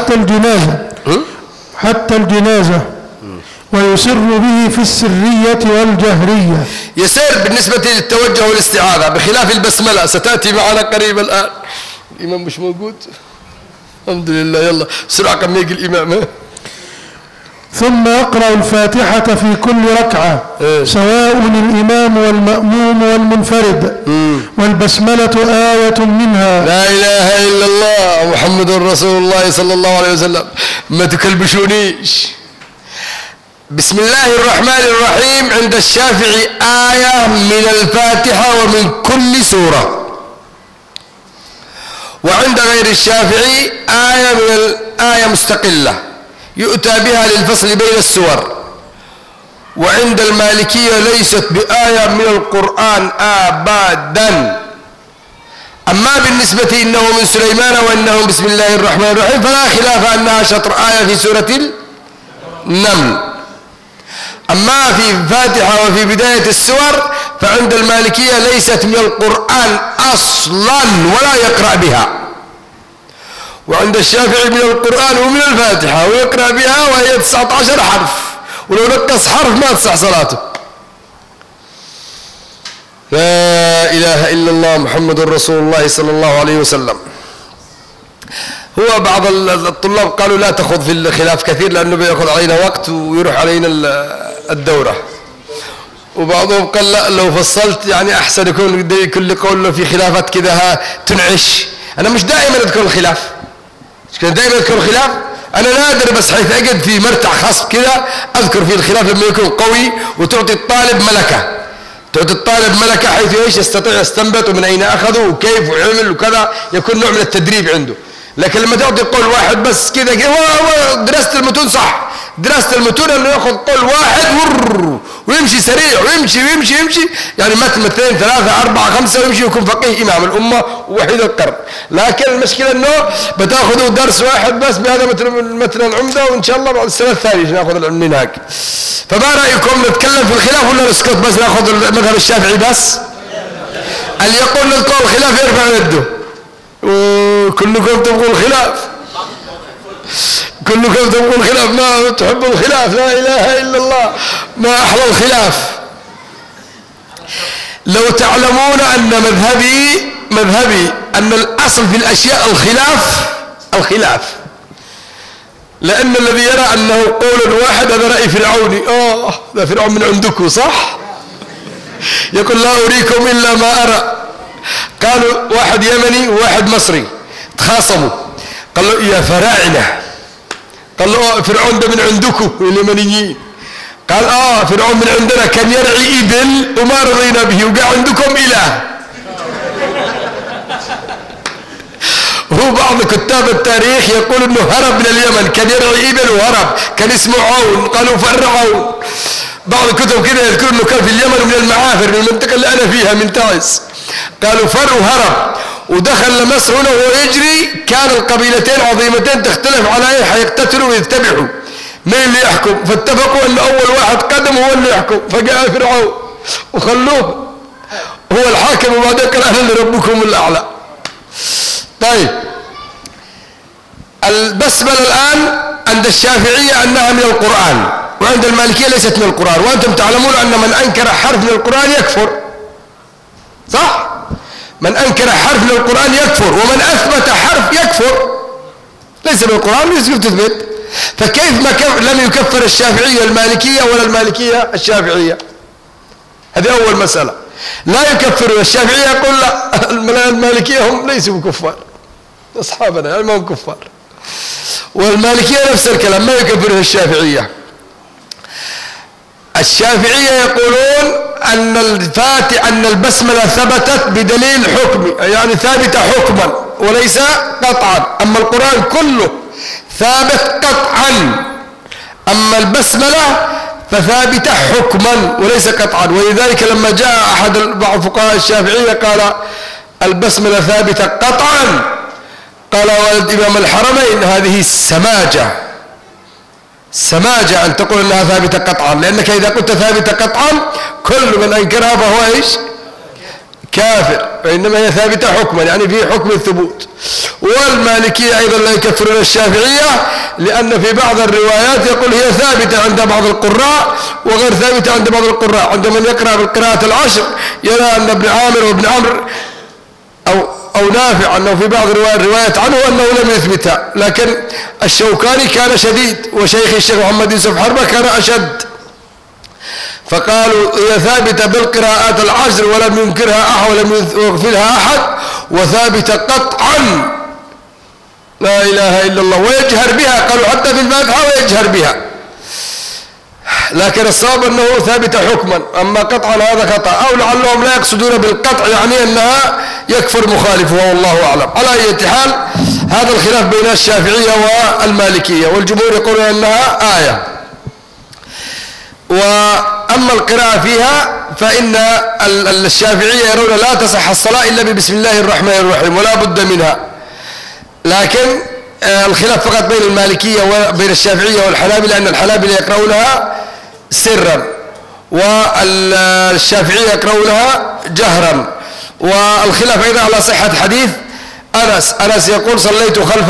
حتى الجنازة ويسر به في السرية والجهرية. يسير بالنسبة للتوجه والاستعاذة بخلاف البسملة ستأتي معنا قريبا الآن. الإمام مش موجود الحمد لله. يلا سرعة كم يجي الإمام. ثم يقرأ الفاتحة في كل ركعة سواء الإمام والمأموم والمنفرد والبسملة آية منها. لا إله إلا الله محمد رسول الله صلى الله عليه وسلم. ما تكلبشونيش. بسم الله الرحمن الرحيم عند الشافعي آية من الفاتحة ومن كل سورة، وعند غير الشافعي آية من الآية مستقلة يؤتى بها للفصل بين السور، وعند المالكية ليست بآية من القرآن أبدا. أما بالنسبة إنه من سليمان وإنه بسم الله الرحمن الرحيم فلا خلاف أنها شطر آية في سورة النمل. أما في الفاتحة وفي بداية السور فعند المالكية ليست من القرآن أصلا ولا يقرأ بها، وعند الشافعي من القرآن ومن الفاتحة ويقرأ بها، وهي 19 حرف، ولو نقص حرف ما تصح صلاته. لا إله إلا الله محمد رسول الله صلى الله عليه وسلم. هو بعض الطلاب قالوا لا تخوض في الخلاف كثير لأنه بيأخذ علينا وقت ويروح علينا الدورة، وبعضهم قال لا لو فصلت يعني أحسن يكون كل قول له في خلافات كذا تنعش. أنا مش دائما أذكر الخلاف، مش دائما أذكر الخلاف، أنا نادر بس حيث أجد في مرتع خاص كذا أذكر فيه الخلاف لما يكون قوي وتعطي الطالب ملكة، تعطي الطالب ملكة حيث إيش يستطيع يستنبط ومن أين أخذه وكيف وعمل وكذا، يكون نوع من التدريب عنده. لكن لما تعطي قول واحد بس كذا دراسة المتون صح، دراسة المتون انه ياخذ قول واحد ويمشي سريع ويمشي ويمشي ويمشي، يعني متن 2 3 4 5 ويمشي ويكون فقيه إمام الأمة ووحيد القرن. لكن المشكلة انه بتاخذوا درس واحد بس بهذا متن العمدة، وإن شاء الله بعد السنة الثانية ناخذ العلم هناك. فما رأيكم نتكلم في الخلاف ولا نسكت بس ناخذ المذهب الشافعي بس؟ اللي يقول نذكر الخلاف يرفع يده. كلكم تبغوا الخلاف، كلكم تبغوا الخلاف، ما تحبوا الخلاف. لا إله إلا الله، ما أحلى الخلاف. لو تعلمون أن مذهبي أن الأصل في الأشياء الخلاف، لأن الذي يرى أنه قول واحد هذا رأي فرعوني. ده فرعون من عندكم صح؟ يقول لا أريكم إلا ما أرى. قالوا واحد يمني وواحد مصري تخاصموا، قال له يا فراعنة، قال له فرعون ده من عندكم اليمنيين، قال فرعون من عندنا كان يرعي إبل وما رضينا به وقع عندكم إله. هو بعض كتاب التاريخ يقول انه هرب من اليمن، كان يرعي إبل وهرب، كان اسمه عون، قالوا فرعون. بعض الكتب كده يذكر انه كان في اليمن من المعافر من المنطقة اللي انا فيها من تعز، قالوا فر وهرب ودخل لمصر هنا وهو يجري، كان القبيلتين عظيمتين تختلف على ايه حيقتتلوا ويذبحوا، مين اللي يحكم؟ فاتفقوا ان اول واحد قدم هو اللي يحكم، فجاء فرعون وخلوه هو الحاكم، وبعدين قال انا اللي ربكم الاعلى. طيب البسملة الان عند الشافعية انها من القرآن، وعند المالكية ليست من القرآن، وانتم تعلمون ان من انكر حرف من القرآن يكفر، صح؟ من أنكر حرف من القرآن يكفر، ومن أثبت حرف يكفر، ليس من القرآن يصير تثبت. فكيف لم يكفر الشافعية المالكية ولا المالكية الشافعية؟ هذه أول مسألة. لا يكفر الشافعية، يقول لا المالكية هم ليسوا كفار، أصحابنا يعني ما هم كفار، والمالكية نفس الكلام ما يكفرها الشافعية. الشافعية يقولون أن البسملة ثبتت بدليل حكمي، يعني ثابتة حكما وليس قطعا. أما القرآن كله ثابت قطعا. أما البسملة فثابتة حكما وليس قطعا. ولذلك لما جاء أحد بعض فقهاء الشافعية قال البسملة ثابتة قطعا، قال ولد إمام الحرمين هذه سماجة أن تقول أنها ثابتة قطعا، لأنك إذا قلت ثابتة قطعا كل من أنكرها فهو إيش؟ كافر. فإنما هي ثابتة حكما، يعني في حكم الثبوت. والمالكية أيضا لا يكفرون الشافعية، لأن في بعض الروايات يقول هي ثابتة عند بعض القراء وغير ثابتة عند بعض القراء. عند من يقرأ بالقراءة العشر يرى أن ابن عامر وابن عمرو أو نافع أنه في بعض الروايات عنه أنه لم يثبتها، لكن الشوكاني كان شديد، وشيخ الشيخ محمد يوسف حربة كان أشد، فقالوا هي ثابتة بالقراءات العشر ولم ينكرها أحد ولم يغفلها أحد، وثابتة قطعا لا إله إلا الله، ويجهر بها، قالوا حتى في الفاتحة ويجهر بها، لكن الصواب أنه ثابتة حكما. أما قطعا هذا خطأ، أو لعلهم لا يقصدون بالقطع يعني أنها يكفر مخالفه، والله أعلم. على أي حال هذا الخلاف بين الشافعية والمالكية، والجمهور يقولون أنها آية. وأما القراءة فيها فإن الشافعية يرون لا تصح الصلاة إلا ببسم الله الرحمن الرحيم ولا بد منها، لكن الخلاف فقط بين المالكية وبين الشافعية والحنابلة، أن الحنابلة يقرؤونها سرا والشافعية يقرؤونها جهرا. والخلاف أيضا على صحة حديث أنس يقول صليت خلف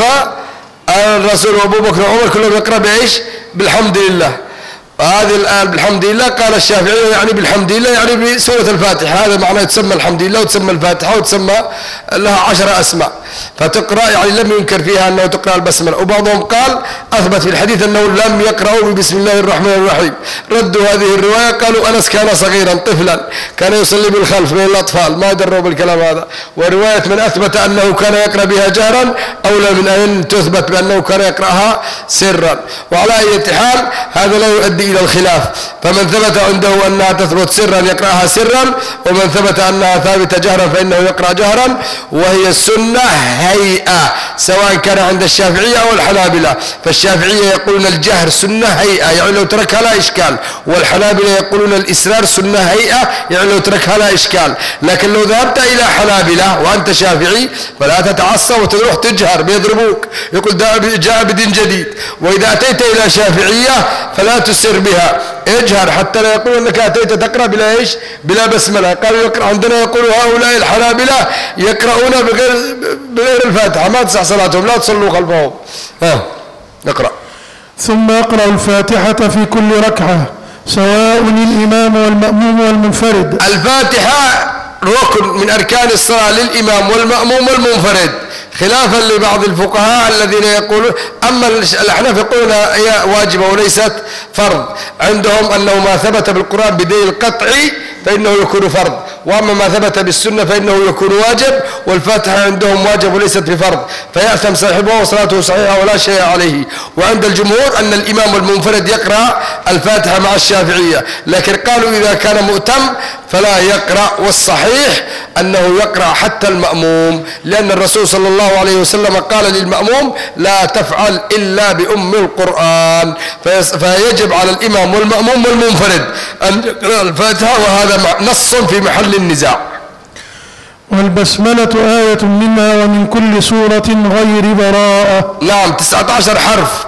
الرسول وأبو بكر وعمر كلهم يقرأ بإيش؟ بالحمد لله. وهذه الآن بالحمد لله قال الشافعي يعني بالحمد لله يعني بسورة الفاتحة، هذا معناه تسمى الحمد لله وتسمى الفاتحة وتسمى لها 10 أسماء، فتقرأ يعني لم ينكر فيها أنه تقرأ البسملة. وبعضهم قال أثبت في الحديث أنه لم يقرأوا بسم الله الرحمن الرحيم، ردوا هذه الرواية قالوا أنس كان صغيرا طفلا كان يصلي بالخلف من الأطفال ما دروا بالكلام هذا. ورواية من أثبت أنه كان يقرأ بها جهرا أولى من أن تثبت بأنه كان يقرأها سرا. وعلى أي حال هذا لا يؤدي إلى الخلاف، فمن ثبت عنده أنها تثبت سرا يقرأها سرا، ومن ثبت أنها ثابتة جهرا فإنه يقرأ جهرا. وهي السنة هيئة سواء كان عند الشافعية أو الحنابلة، فالشافعية يقولون الجهر سنة هيئة يعني لو تركها لا إشكال، والحنابلة يقولون الإسرار سنة هيئة يعني لو تركها لا إشكال. لكن لو ذهبت إلى حنابلة وأنت شافعي فلا تتعصب وتروح تجهر بيضربوك، يقول جاء بدين جديد. وإذا أتيت إلى شافعية فلا تسر بها، اجهر حتى لا يقول أنك أتيت تقرأ بلا إيش؟ بلا بسملة. قالوا يقرأ عندنا يقول هؤلاء الحنابلة يقرؤون بغير الفاتحة ما تصح صلاتهم، لا تصلوا خلفهم. نقرأ. ثم يقرأ الفاتحة في كل ركعة سواء الإمام والمأموم والمنفرد. الفاتحة ركن من أركان الصلاة للإمام والمأموم والمنفرد، خلافا لبعض الفقهاء الذين يقولون أما الأحناف يقولون هي واجبة وليست فرض، عندهم أنه ما ثبت بالقرآن بدليل القطعي فإنه يكون فرض، وأما ما ثبت بالسنة فإنه يكون واجب، والفاتحة عندهم واجب وليست بفرض، فيأثم صاحبه وصلاته صحيحة ولا شيء عليه. وعند الجمهور أن الإمام والمنفرد يقرأ الفاتحة مع الشافعية، لكن قالوا إذا كان مؤتم فلا يقرأ، والصحيح أنه يقرأ حتى المأموم، لأن الرسول صلى الله عليه وسلم قال للمأموم لا تفعل إلا بأم القرآن، فيجب على الإمام والمأموم والمنفرد أن يقرأ الفاتحة، وهذا نص في محل النزاع. والبسملة آية منها ومن كل سورة غير براءة. نعم 19 حرف،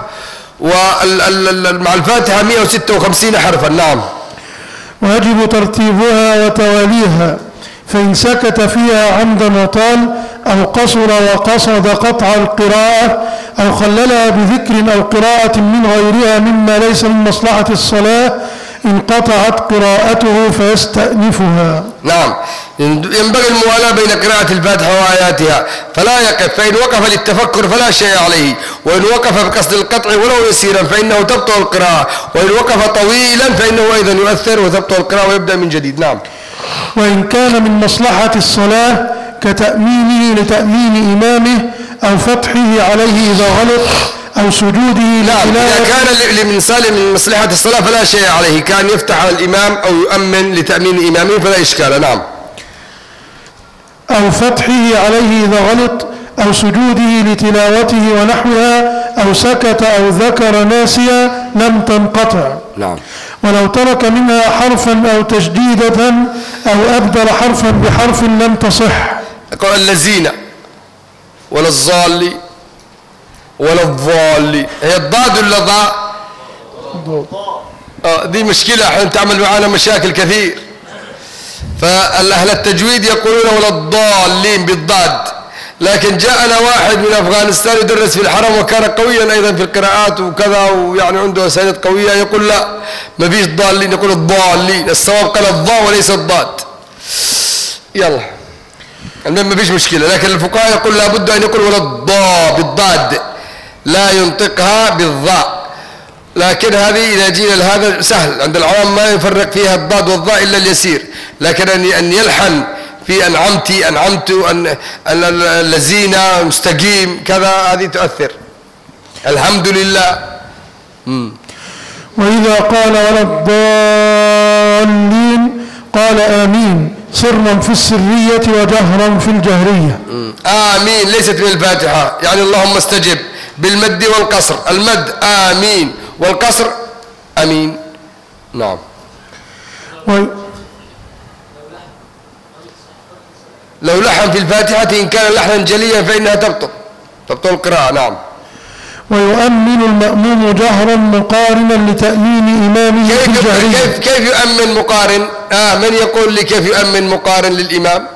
ومع الفاتحة 156 حرفا. نعم. ويجب ترتيبها وتواليها، فإن سكت فيها عمدا وطال أو قصر وقصد قطع القراءة أو خللها بذكر أو قراءة من غيرها مما ليس من مصلحة الصلاة انقطعت قراءته فيستأنفها. نعم، ينبغي الموالاة بين قراءة الفاتحة وآياتها، فلا يقف، فإن وقف للتفكر فلا شيء عليه، وإن وقف بقصد القطع ولو يسيرا فإنه تبطل القراءة، وإن وقف طويلا فإنه أيضا يؤثر وتبطل القراءة ويبدأ من جديد. نعم. وإن كان من مصلحة الصلاة كتأمينه لتأمين إمامه أو فتحه عليه إذا غلط أو سجوده. نعم، إذا كان من مصلحة الصلاة فلا شيء عليه، كان يفتح على الإمام أو يؤمن لتأمين إمامه فلا إشكال. نعم. أو فتحه عليه إذا غلط أو سجوده لتلاوته ونحوها أو سكت أو ذكر ناسيا لم تنقطع. نعم. ولو ترك منها حرفا أو تشديدة أو أبدل حرفا بحرف لم تصح. قال الذين ولا الضال ولا الضال، هي الضاد ولا ضاء؟ دي مشكلة حين تعمل معنا مشاكل كثير. فالأهل التجويد يقولون ولا الضالين بالضاد، لكن جاءنا واحد من أفغانستان يدرس في الحرم وكان قويا أيضا في القراءات وكذا، ويعني عنده أسانيد قوية، يقول لا ما فيش ضالين، يقول الضالين. الصواب قال الضاء وليس الضاد. يلا المهم ما فيش مشكلة، لكن الفقهاء يقول لابد أن يقول ولا الضاء بالضاد، لا ينطقها بالضاء. لكن هذه إذا جينا لهذا سهل عند العوام، ما يفرق فيها الضاد والضاء إلا اليسير. لكن أن يلحن في أنعمتي أنعمت الذين مستقيم كذا، هذه تؤثر. الحمد لله. وإذا قال ولا الضالين قال آمين سرا في السرية وجهرا في الجهرية. آمين ليست من الفاتحة، يعني اللهم استجب بالمد والقصر. المد آمين والقصر أمين. نعم. لو لحن في الفاتحة إن كان لحنا جليا فإنها تبطل القراءة. نعم. ويؤمن المأموم جهرا مقارنا لتأمين إمامه في الجهرية. كيف يؤمن مقارن؟ من يقول لي كيف يؤمن مقارن للإمام؟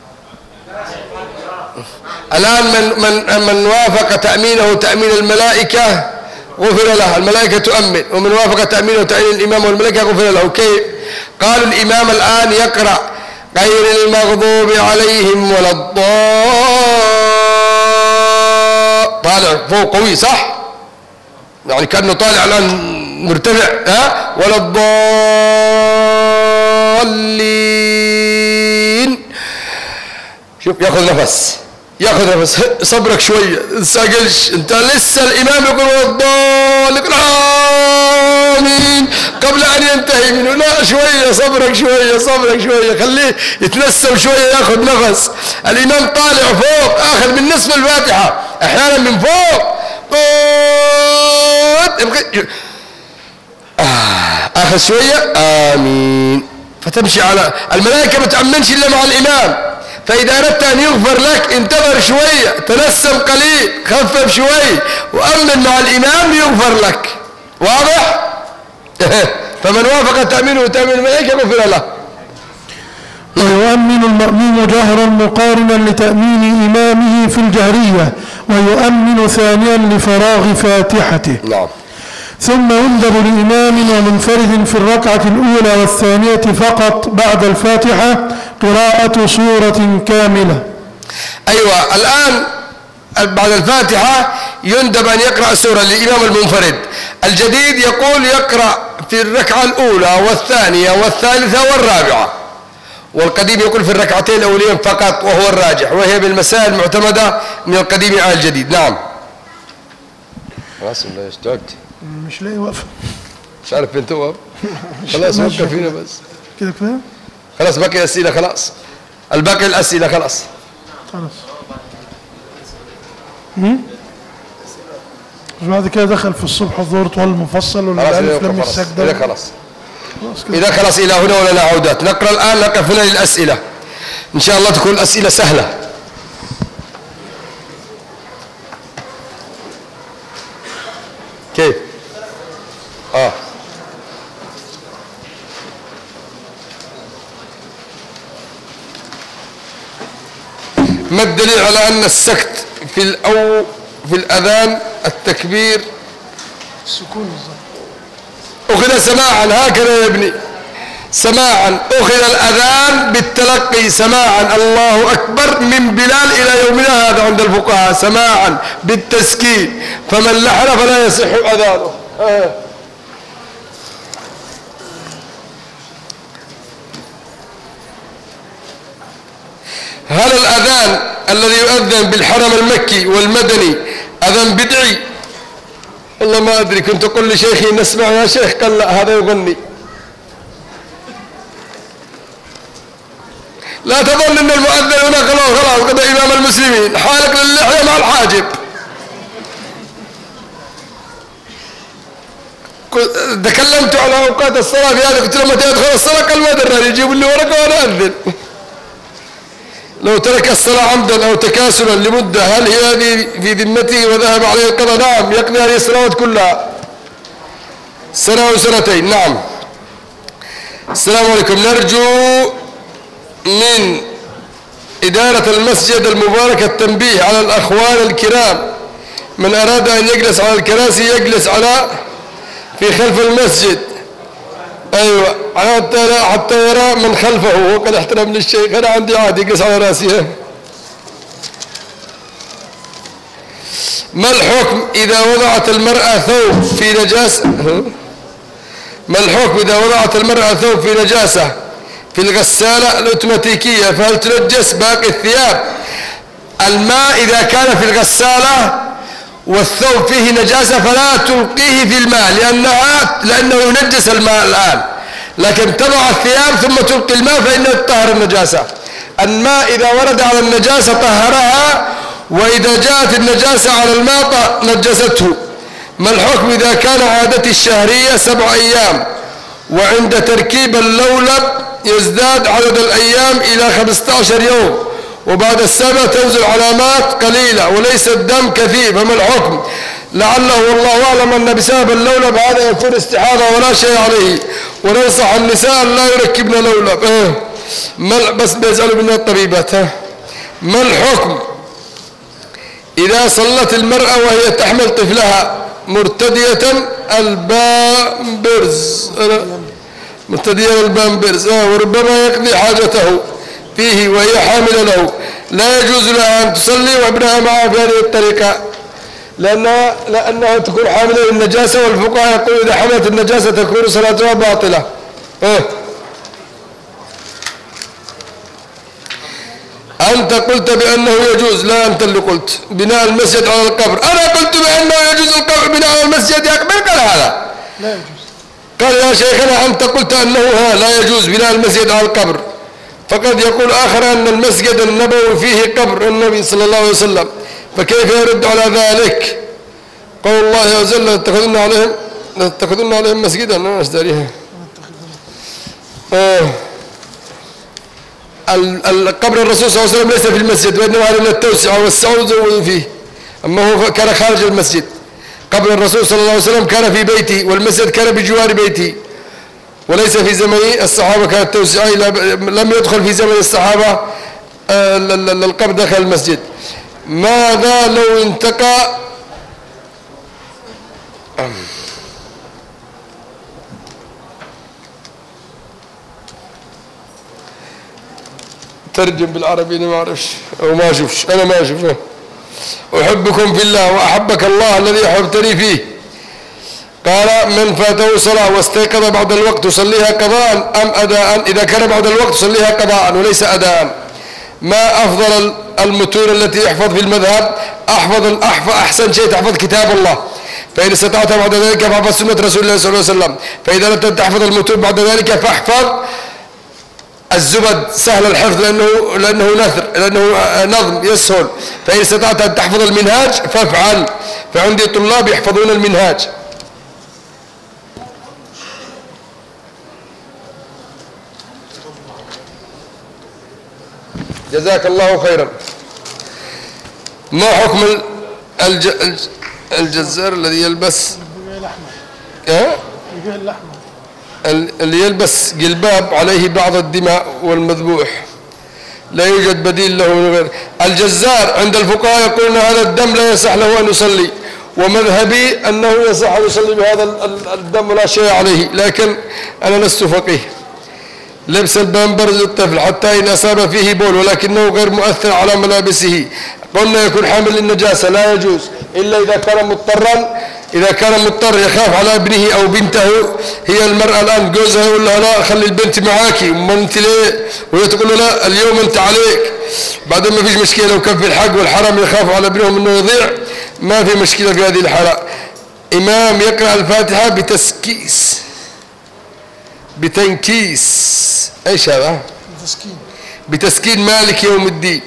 الآن من وافق تأمينه تأمين الملائكة غفر له، الملائكة تؤمن، ومن وافق تأمينه تأمين الإمام والملائكة غفر له. كيف؟ قالوا الإمام الآن يقرأ غير المغضوب عليهم ولا طالع فوق قوي، صح؟ يعني كأنه طالع الآن مرتفع. ولا الضالين. شوف ياخذ نفس صبرك شويه، تستعجلش انت، لسه الامام يقول ولا الضالين آمين قبل ان ينتهي منه. لا شويه صبرك شويه خليه يتنسم شويه ياخذ نفس. الامام طالع فوق اخذ من نصف الفاتحه، احيانا من فوق اخذ شويه آمين. فتمشي على الملائكه ما تأمنش الا مع الامام. فإذا أردت أن يغفر لك انتظر شوية، تنسم قليل، خفف شوي وأمن مع الإمام ليغفر لك. واضح؟ فمن وافق تأمينه تأمين الملائكة غفر له. ويؤمن المأموم جهرا مقارنا لتأمين إمامه في الجهرية، ويؤمن ثانيا لفراغ فاتحته. نعم. ثم يندب لإمام ومنفرد في الركعة الأولى والثانية فقط بعد الفاتحة قراءة سورة كاملة. أيوة، الآن بعد الفاتحة يندب أن يقرأ سورة للإمام المنفرد. الجديد يقول يقرأ في الركعة الأولى والثانية والثالثة والرابعة، والقديم يقول في الركعتين الأولين فقط، وهو الراجح، وهي بالمسائل المعتمدة من القديم على الجديد. نعم. خلاص ولا اشتقت؟ مش لاقي وقف، مش عارف فين توقف. خلاص وقف فينا بس كده كفايه. خلاص باقي أسئلة، خلاص الباقي الأسئلة خلاص. بعد كده دخل في الصبح الظهر طوال المفصل ولا الألف لم السجدة. خلاص إذا خلاص إلى هنا ولا عودات. نقرأ الآن، نقف هنا للأسئلة إن شاء الله تكون الأسئلة سهلة. كيف؟ ما الدليل على أن السكت في الأذان التكبير السكون أخذ سماعا هكذا يا ابني، سماعا أخذ الأذان بالتلقي سماعا الله أكبر من بلال إلى يومنا هذا عند الفقهاء سماعا بالتسكين، فمن لحن فلا يصح أذانه. هل الأذان الذي يؤذن بالحرم المكي والمدني أذان بدعي؟ والله ما أدري، كنت أقول لشيخي نسمع يا شيخ، قال لا هذا يغني. لا تظن أن المؤذن هنا خلاص قد إمام المسلمين حالق للحية مع الحاجب. تكلمت على أوقات الصلاة في هذا، قلت له متى يدخل الصلاة؟ قال ما دراني، يجيب لي ورقة وأنا أذن. لو ترك الصلاة عمدا أو تكاسلا لمدة هل هي في ذمته وذهب عليه القضاء؟ نعم، يقضي هذه السنوات كلها، سنة وسنتين. نعم. السلام عليكم. نرجو من إدارة المسجد المبارك التنبيه على الأخوان الكرام، من أراد أن يجلس على الكراسي يجلس في خلف المسجد. أيوة، حتى يرى من خلفه. وقد احترم للشيخ، أنا عندي عادي يجلس على راسي. ما الحكم إذا وضعت المرأة ثوب في نجاسة؟ ما الحكم إذا وضعت المرأة ثوب في نجاسة في الغسالة الأوتوماتيكية، فهل تنجس باقي الثياب؟ الماء إذا كان في الغسالة والثوب فيه نجاسة فلا تلقيه في الماء، لأنه ينجس الماء الآن، لكن تضع الثياب ثم تلقي الماء فإنه تطهر النجاسة. الماء إذا ورد على النجاسة طهرها، وإذا جاءت النجاسة على الماء نجسته. ما الحكم إذا كان عادتي الشهرية 7 أيام، وعند تركيب اللولب يزداد عدد الأيام إلى 15 يوم، وبعد السبع تنزل علامات قليلة وليس الدم كثير، فما الحكم؟ لعله والله أعلم أن بسبب اللولب هذا يكون استحاضة ولا شيء عليه، وننصح النساء لا يركبن لولب. بس بيسألوا من الطبيبات. ما الحكم إذا صلت المرأة وهي تحمل طفلها مرتدية البامبرز وربما يقضي حاجته فيه وهي حامل له، لا يجوز لها أن تصلي وابنها معها في هذه الطريقة لأنها تكون حاملة للنجاسة، والفقهاء يقول إذا حملت النجاسة تكون صلاتها باطلة. أنت قلت بأنه يجوز، لا أنت اللي قلت بناء المسجد على القبر. أنا قلت بأنه يجوز بناء المسجد من قال هذا؟ لا يجوز. قال يا شيخنا أنت قلت أنه لا يجوز بناء المسجد على القبر، فقد يقول آخر أن المسجد النبوي فيه قبر النبي صلى الله عليه وسلم، فكيف يرد على ذلك؟ قول الله عز وجل تتخذون عليهم مسجدا. أنا أشتريها. القبر الرسول صلى الله عليه وسلم ليس في المسجد، وإنما على التوسعة والسعود زودوا فيه، أما هو كان خارج المسجد. قبر الرسول صلى الله عليه وسلم كان في بيتي، والمسجد كان بجوار بيتي، وليس في زمن الصحابة كانت توسعة، لم يدخل في زمن الصحابة القبر داخل المسجد. ماذا لو انتقى ترجم بالعربي؟ أنا ما أعرفش أو ما أشوفش. أنا ما أشوفه. أحبكم في الله وأحبك الله الذي أحببتني فيه. قال من فاته صلاة واستيقظ بعد الوقت يصليها قضاء أم أداء؟ إذا كان بعد الوقت يصليها قضاء وليس أداء. ما أفضل المتون التي يحفظ في المذهب؟ أحسن شيء تحفظ كتاب الله، فإن استطعت بعد ذلك فاحفظ سنة رسول الله صلى الله عليه وسلم، فإذا لم تحفظ المتون بعد ذلك فاحفظ الزبد سهل الحفظ لأنه نظم يسهل، فإن استطعت أن تحفظ المنهاج فافعل، فعندي طلاب يحفظون المنهاج. جزاك الله خيرا. ما حكم الجزار الذي يلبس اللي يلبس جلباب عليه بعض الدماء والمذبوح، لا يوجد بديل له من غير الجزار؟ عند الفقهاء يقولون هذا الدم لا يصح له أن يصلي، ومذهبي أنه يصح أن يصلي بهذا الدم ولا شيء عليه، لكن أنا لست فقيه. لبس البامبرز للطفل حتى إن أصاب فيه بول ولكنه غير مؤثر على ملابسه، قلنا يكون حامل للنجاسة، لا يجوز إلا إذا كان مضطر يخاف على ابنه أو بنته. هي المرأة الآن جوزها يقول لها لا خلي البنت معاكي، وما أنت ليه؟ وهي تقول له لا اليوم أنت عليك. بعدين ما فيش مشكلة، لو كان في الحق والحرام يخاف على ابنهم أنه يضيع ما في مشكلة في هذه الحالة. إمام يقرأ الفاتحة بتنكيس ايش هذا؟ بتسكين مالك يوم الدين.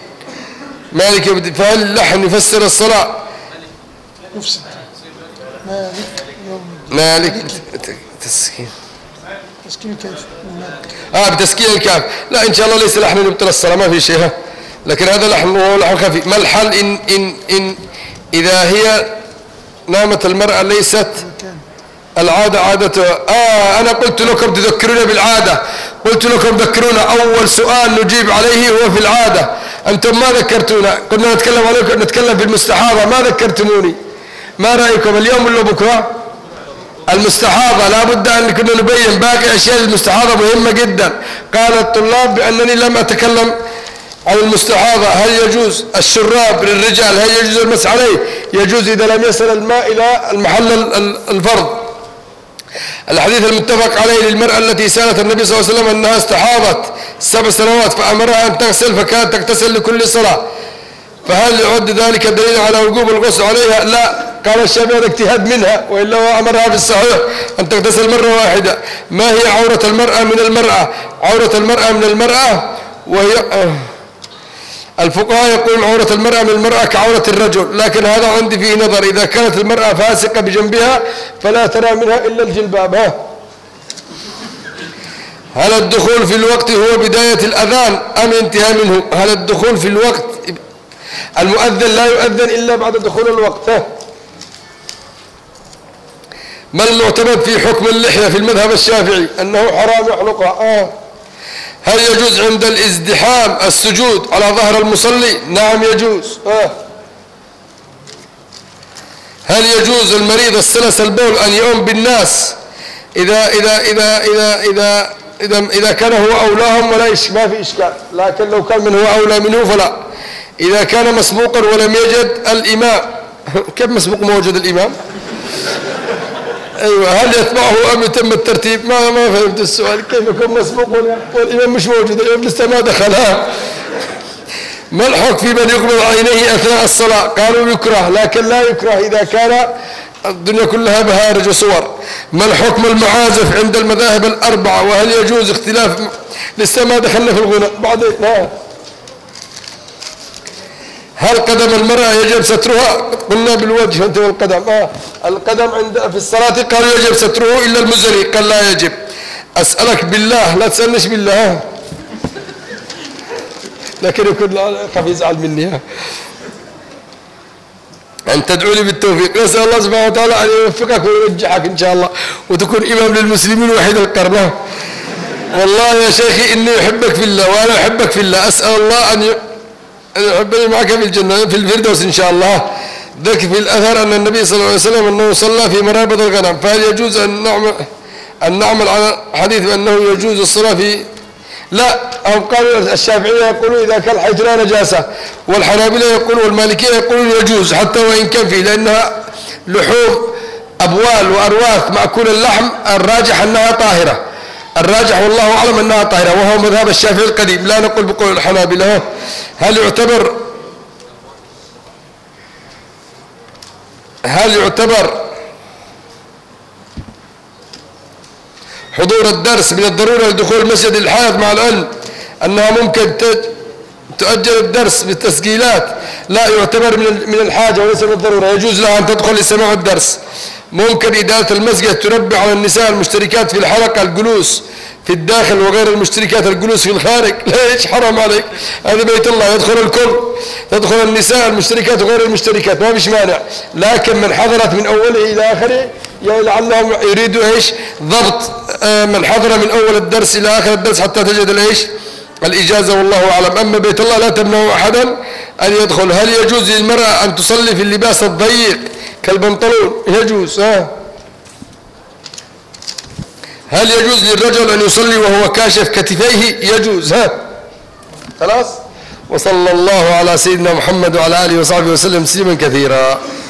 فهل اللحن يفسر الصلاة؟ يفسد مالك يوم الدين. مالك تسكين تسكين كيف؟ بتسكين الكاف. لا إن شاء الله ليس لحن يبطل الصلاة، ما في شيء، لكن هذا لحن وهو لحن خفيف. ما الحل إن إذا هي نامت المرأة ليست العادة عادتها؟ أنا قلت لكم تذكرون بالعادة، قلت لكم ذكرونا أول سؤال نجيب عليه هو في العادة، أنتم ما ذكرتونا. كنا نتكلم في المستحاضة، ما ذكرتموني. ما رأيكم اليوم ولا بكرة؟ المستحاضة لا بد أن كنا نبين باقي أشياء. المستحاضة مهمة جدا. قال الطلاب بأنني لم أتكلم عن المستحاضة. هل يجوز الشراب للرجال؟ هل يجوز المسح عليه؟ يجوز إذا لم يصل الماء إلى المحل الفرض. الحديث المتفق عليه للمرأة التي سألت النبي صلى الله عليه وسلم أنها استحاضت 7 سنوات فأمرها أن تغسل فكانت تغتسل لكل صلاة، فهل يعد ذلك دليل على وجوب الغسل عليها؟ لا، قال الشافعي هذا اجتهاد منها، وإلا هو أمرها في الصحيح أن تغتسل مرة واحدة. ما هي عورة المرأة من المرأة؟ عورة المرأة من المرأة وهي الفقهاء يقولون عورة المرأة من المرأة كعورة الرجل، لكن هذا عندي فيه نظر. إذا كانت المرأة فاسقة بجنبها فلا ترى منها إلا الجلباب. هل الدخول في الوقت هو بداية الأذان أم انتهاء منه؟ هل الدخول في الوقت؟ المؤذن لا يؤذن إلا بعد دخول الوقت. ما المعتمد في حكم اللحية في المذهب الشافعي؟ أنه حرام يحلقها. هل يجوز عند الازدحام السجود على ظهر المصلي؟ نعم يجوز. هل يجوز المريض السلس البول أن يؤم بالناس إذا كان هو أولاهم ما في إشكال، لكن لو كان من هو أولى منه فلا. إذا كان مسبوقا ولم يجد الإمام، كيف مسبوق موجود الإمام؟ أيوة، هل يتبعه أم يتم الترتيب؟ ما فهمت السؤال. كيف يكون مسبوق والإمام مش موجود؟ الإمام لسه ما دخلها. ما الحكم في من يغمض عينيه أثناء الصلاة؟ قالوا يكره، لكن لا يكره إذا كان الدنيا كلها بهارج وصور. ما الحكم المعازف عند المذاهب الأربعة؟ وهل يجوز اختلاف؟ لسه ما دخلنا في الغناء بعدين. هل قدم المرأة يجب سترها؟ قلنا بالوجه أنت والقدم. القدم في الصلاة قال يجب ستره إلا المزري، قال لا يجب. أسألك بالله، لا تسألنش بالله، لكن يكون خاف يزعل مني، أن تدعو لي بالتوفيق. نسأل الله سبحانه وتعالى أن يوفقك ويرجحك إن شاء الله وتكون إمام للمسلمين وحيد القرن. والله يا شيخي إني أحبك في الله وأنا أحبك في الله. أسأل الله أن يحبني معك في الجنة في الفردوس إن شاء الله. ذكر في الأثر أن النبي صلى الله عليه وسلم أنه صلى في مرابض الغنم، فهل يجوز أن نعمل على حديث بأنه يجوز الصلاة في؟ لا. أو قالوا الشافعية يقولون إذا كان حيث لا نجاسة، والحنابلة يقولون والمالكية يقولون يجوز حتى وإن كان فيه، لأنها لحوم أبوال وأرواث مأكول اللحم. الراجح أنها طاهرة، الراجح والله أعلم أنها طاهرة، وهو مذهب الشافعي القديم، لا نقول بقول الحنابلة. هل يعتبر حضور الدرس من الضرورة لدخول مسجد الحائض، مع العلم أنها ممكن تؤجل الدرس بالتسجيلات؟ لا، يعتبر من الحاجة وليس من الضرورة. يجوز لها أن تدخل لسماع الدرس. ممكن إدارة المسجد تنبه على النساء المشتركات في الحلقة الجلوس في الداخل وغير المشتركات الجلوس في الخارج؟ ليش؟ حرام عليك، هذا بيت الله يدخل الكل، تدخل النساء المشتركات وغير المشتركات، ما فيش مانع. لكن من حضرت من أوله إلى آخره لعلهم يريدوا إيش؟ ضبط من حضر من أول الدرس إلى آخر الدرس حتى تجد الإيش؟ الإجازة، والله أعلم. أما بيت الله لا تمنع أحدا أن يدخل. هل يجوز للمرأة أن تصلي في اللباس الضيق كالبنطلون؟ يجوز. هل يجوز للرجل أن يصلي وهو كاشف كتفيه؟ يجوز. خلاص. وصلى الله على سيدنا محمد وعلى آله وصحبه وسلم تسليما كثيرا.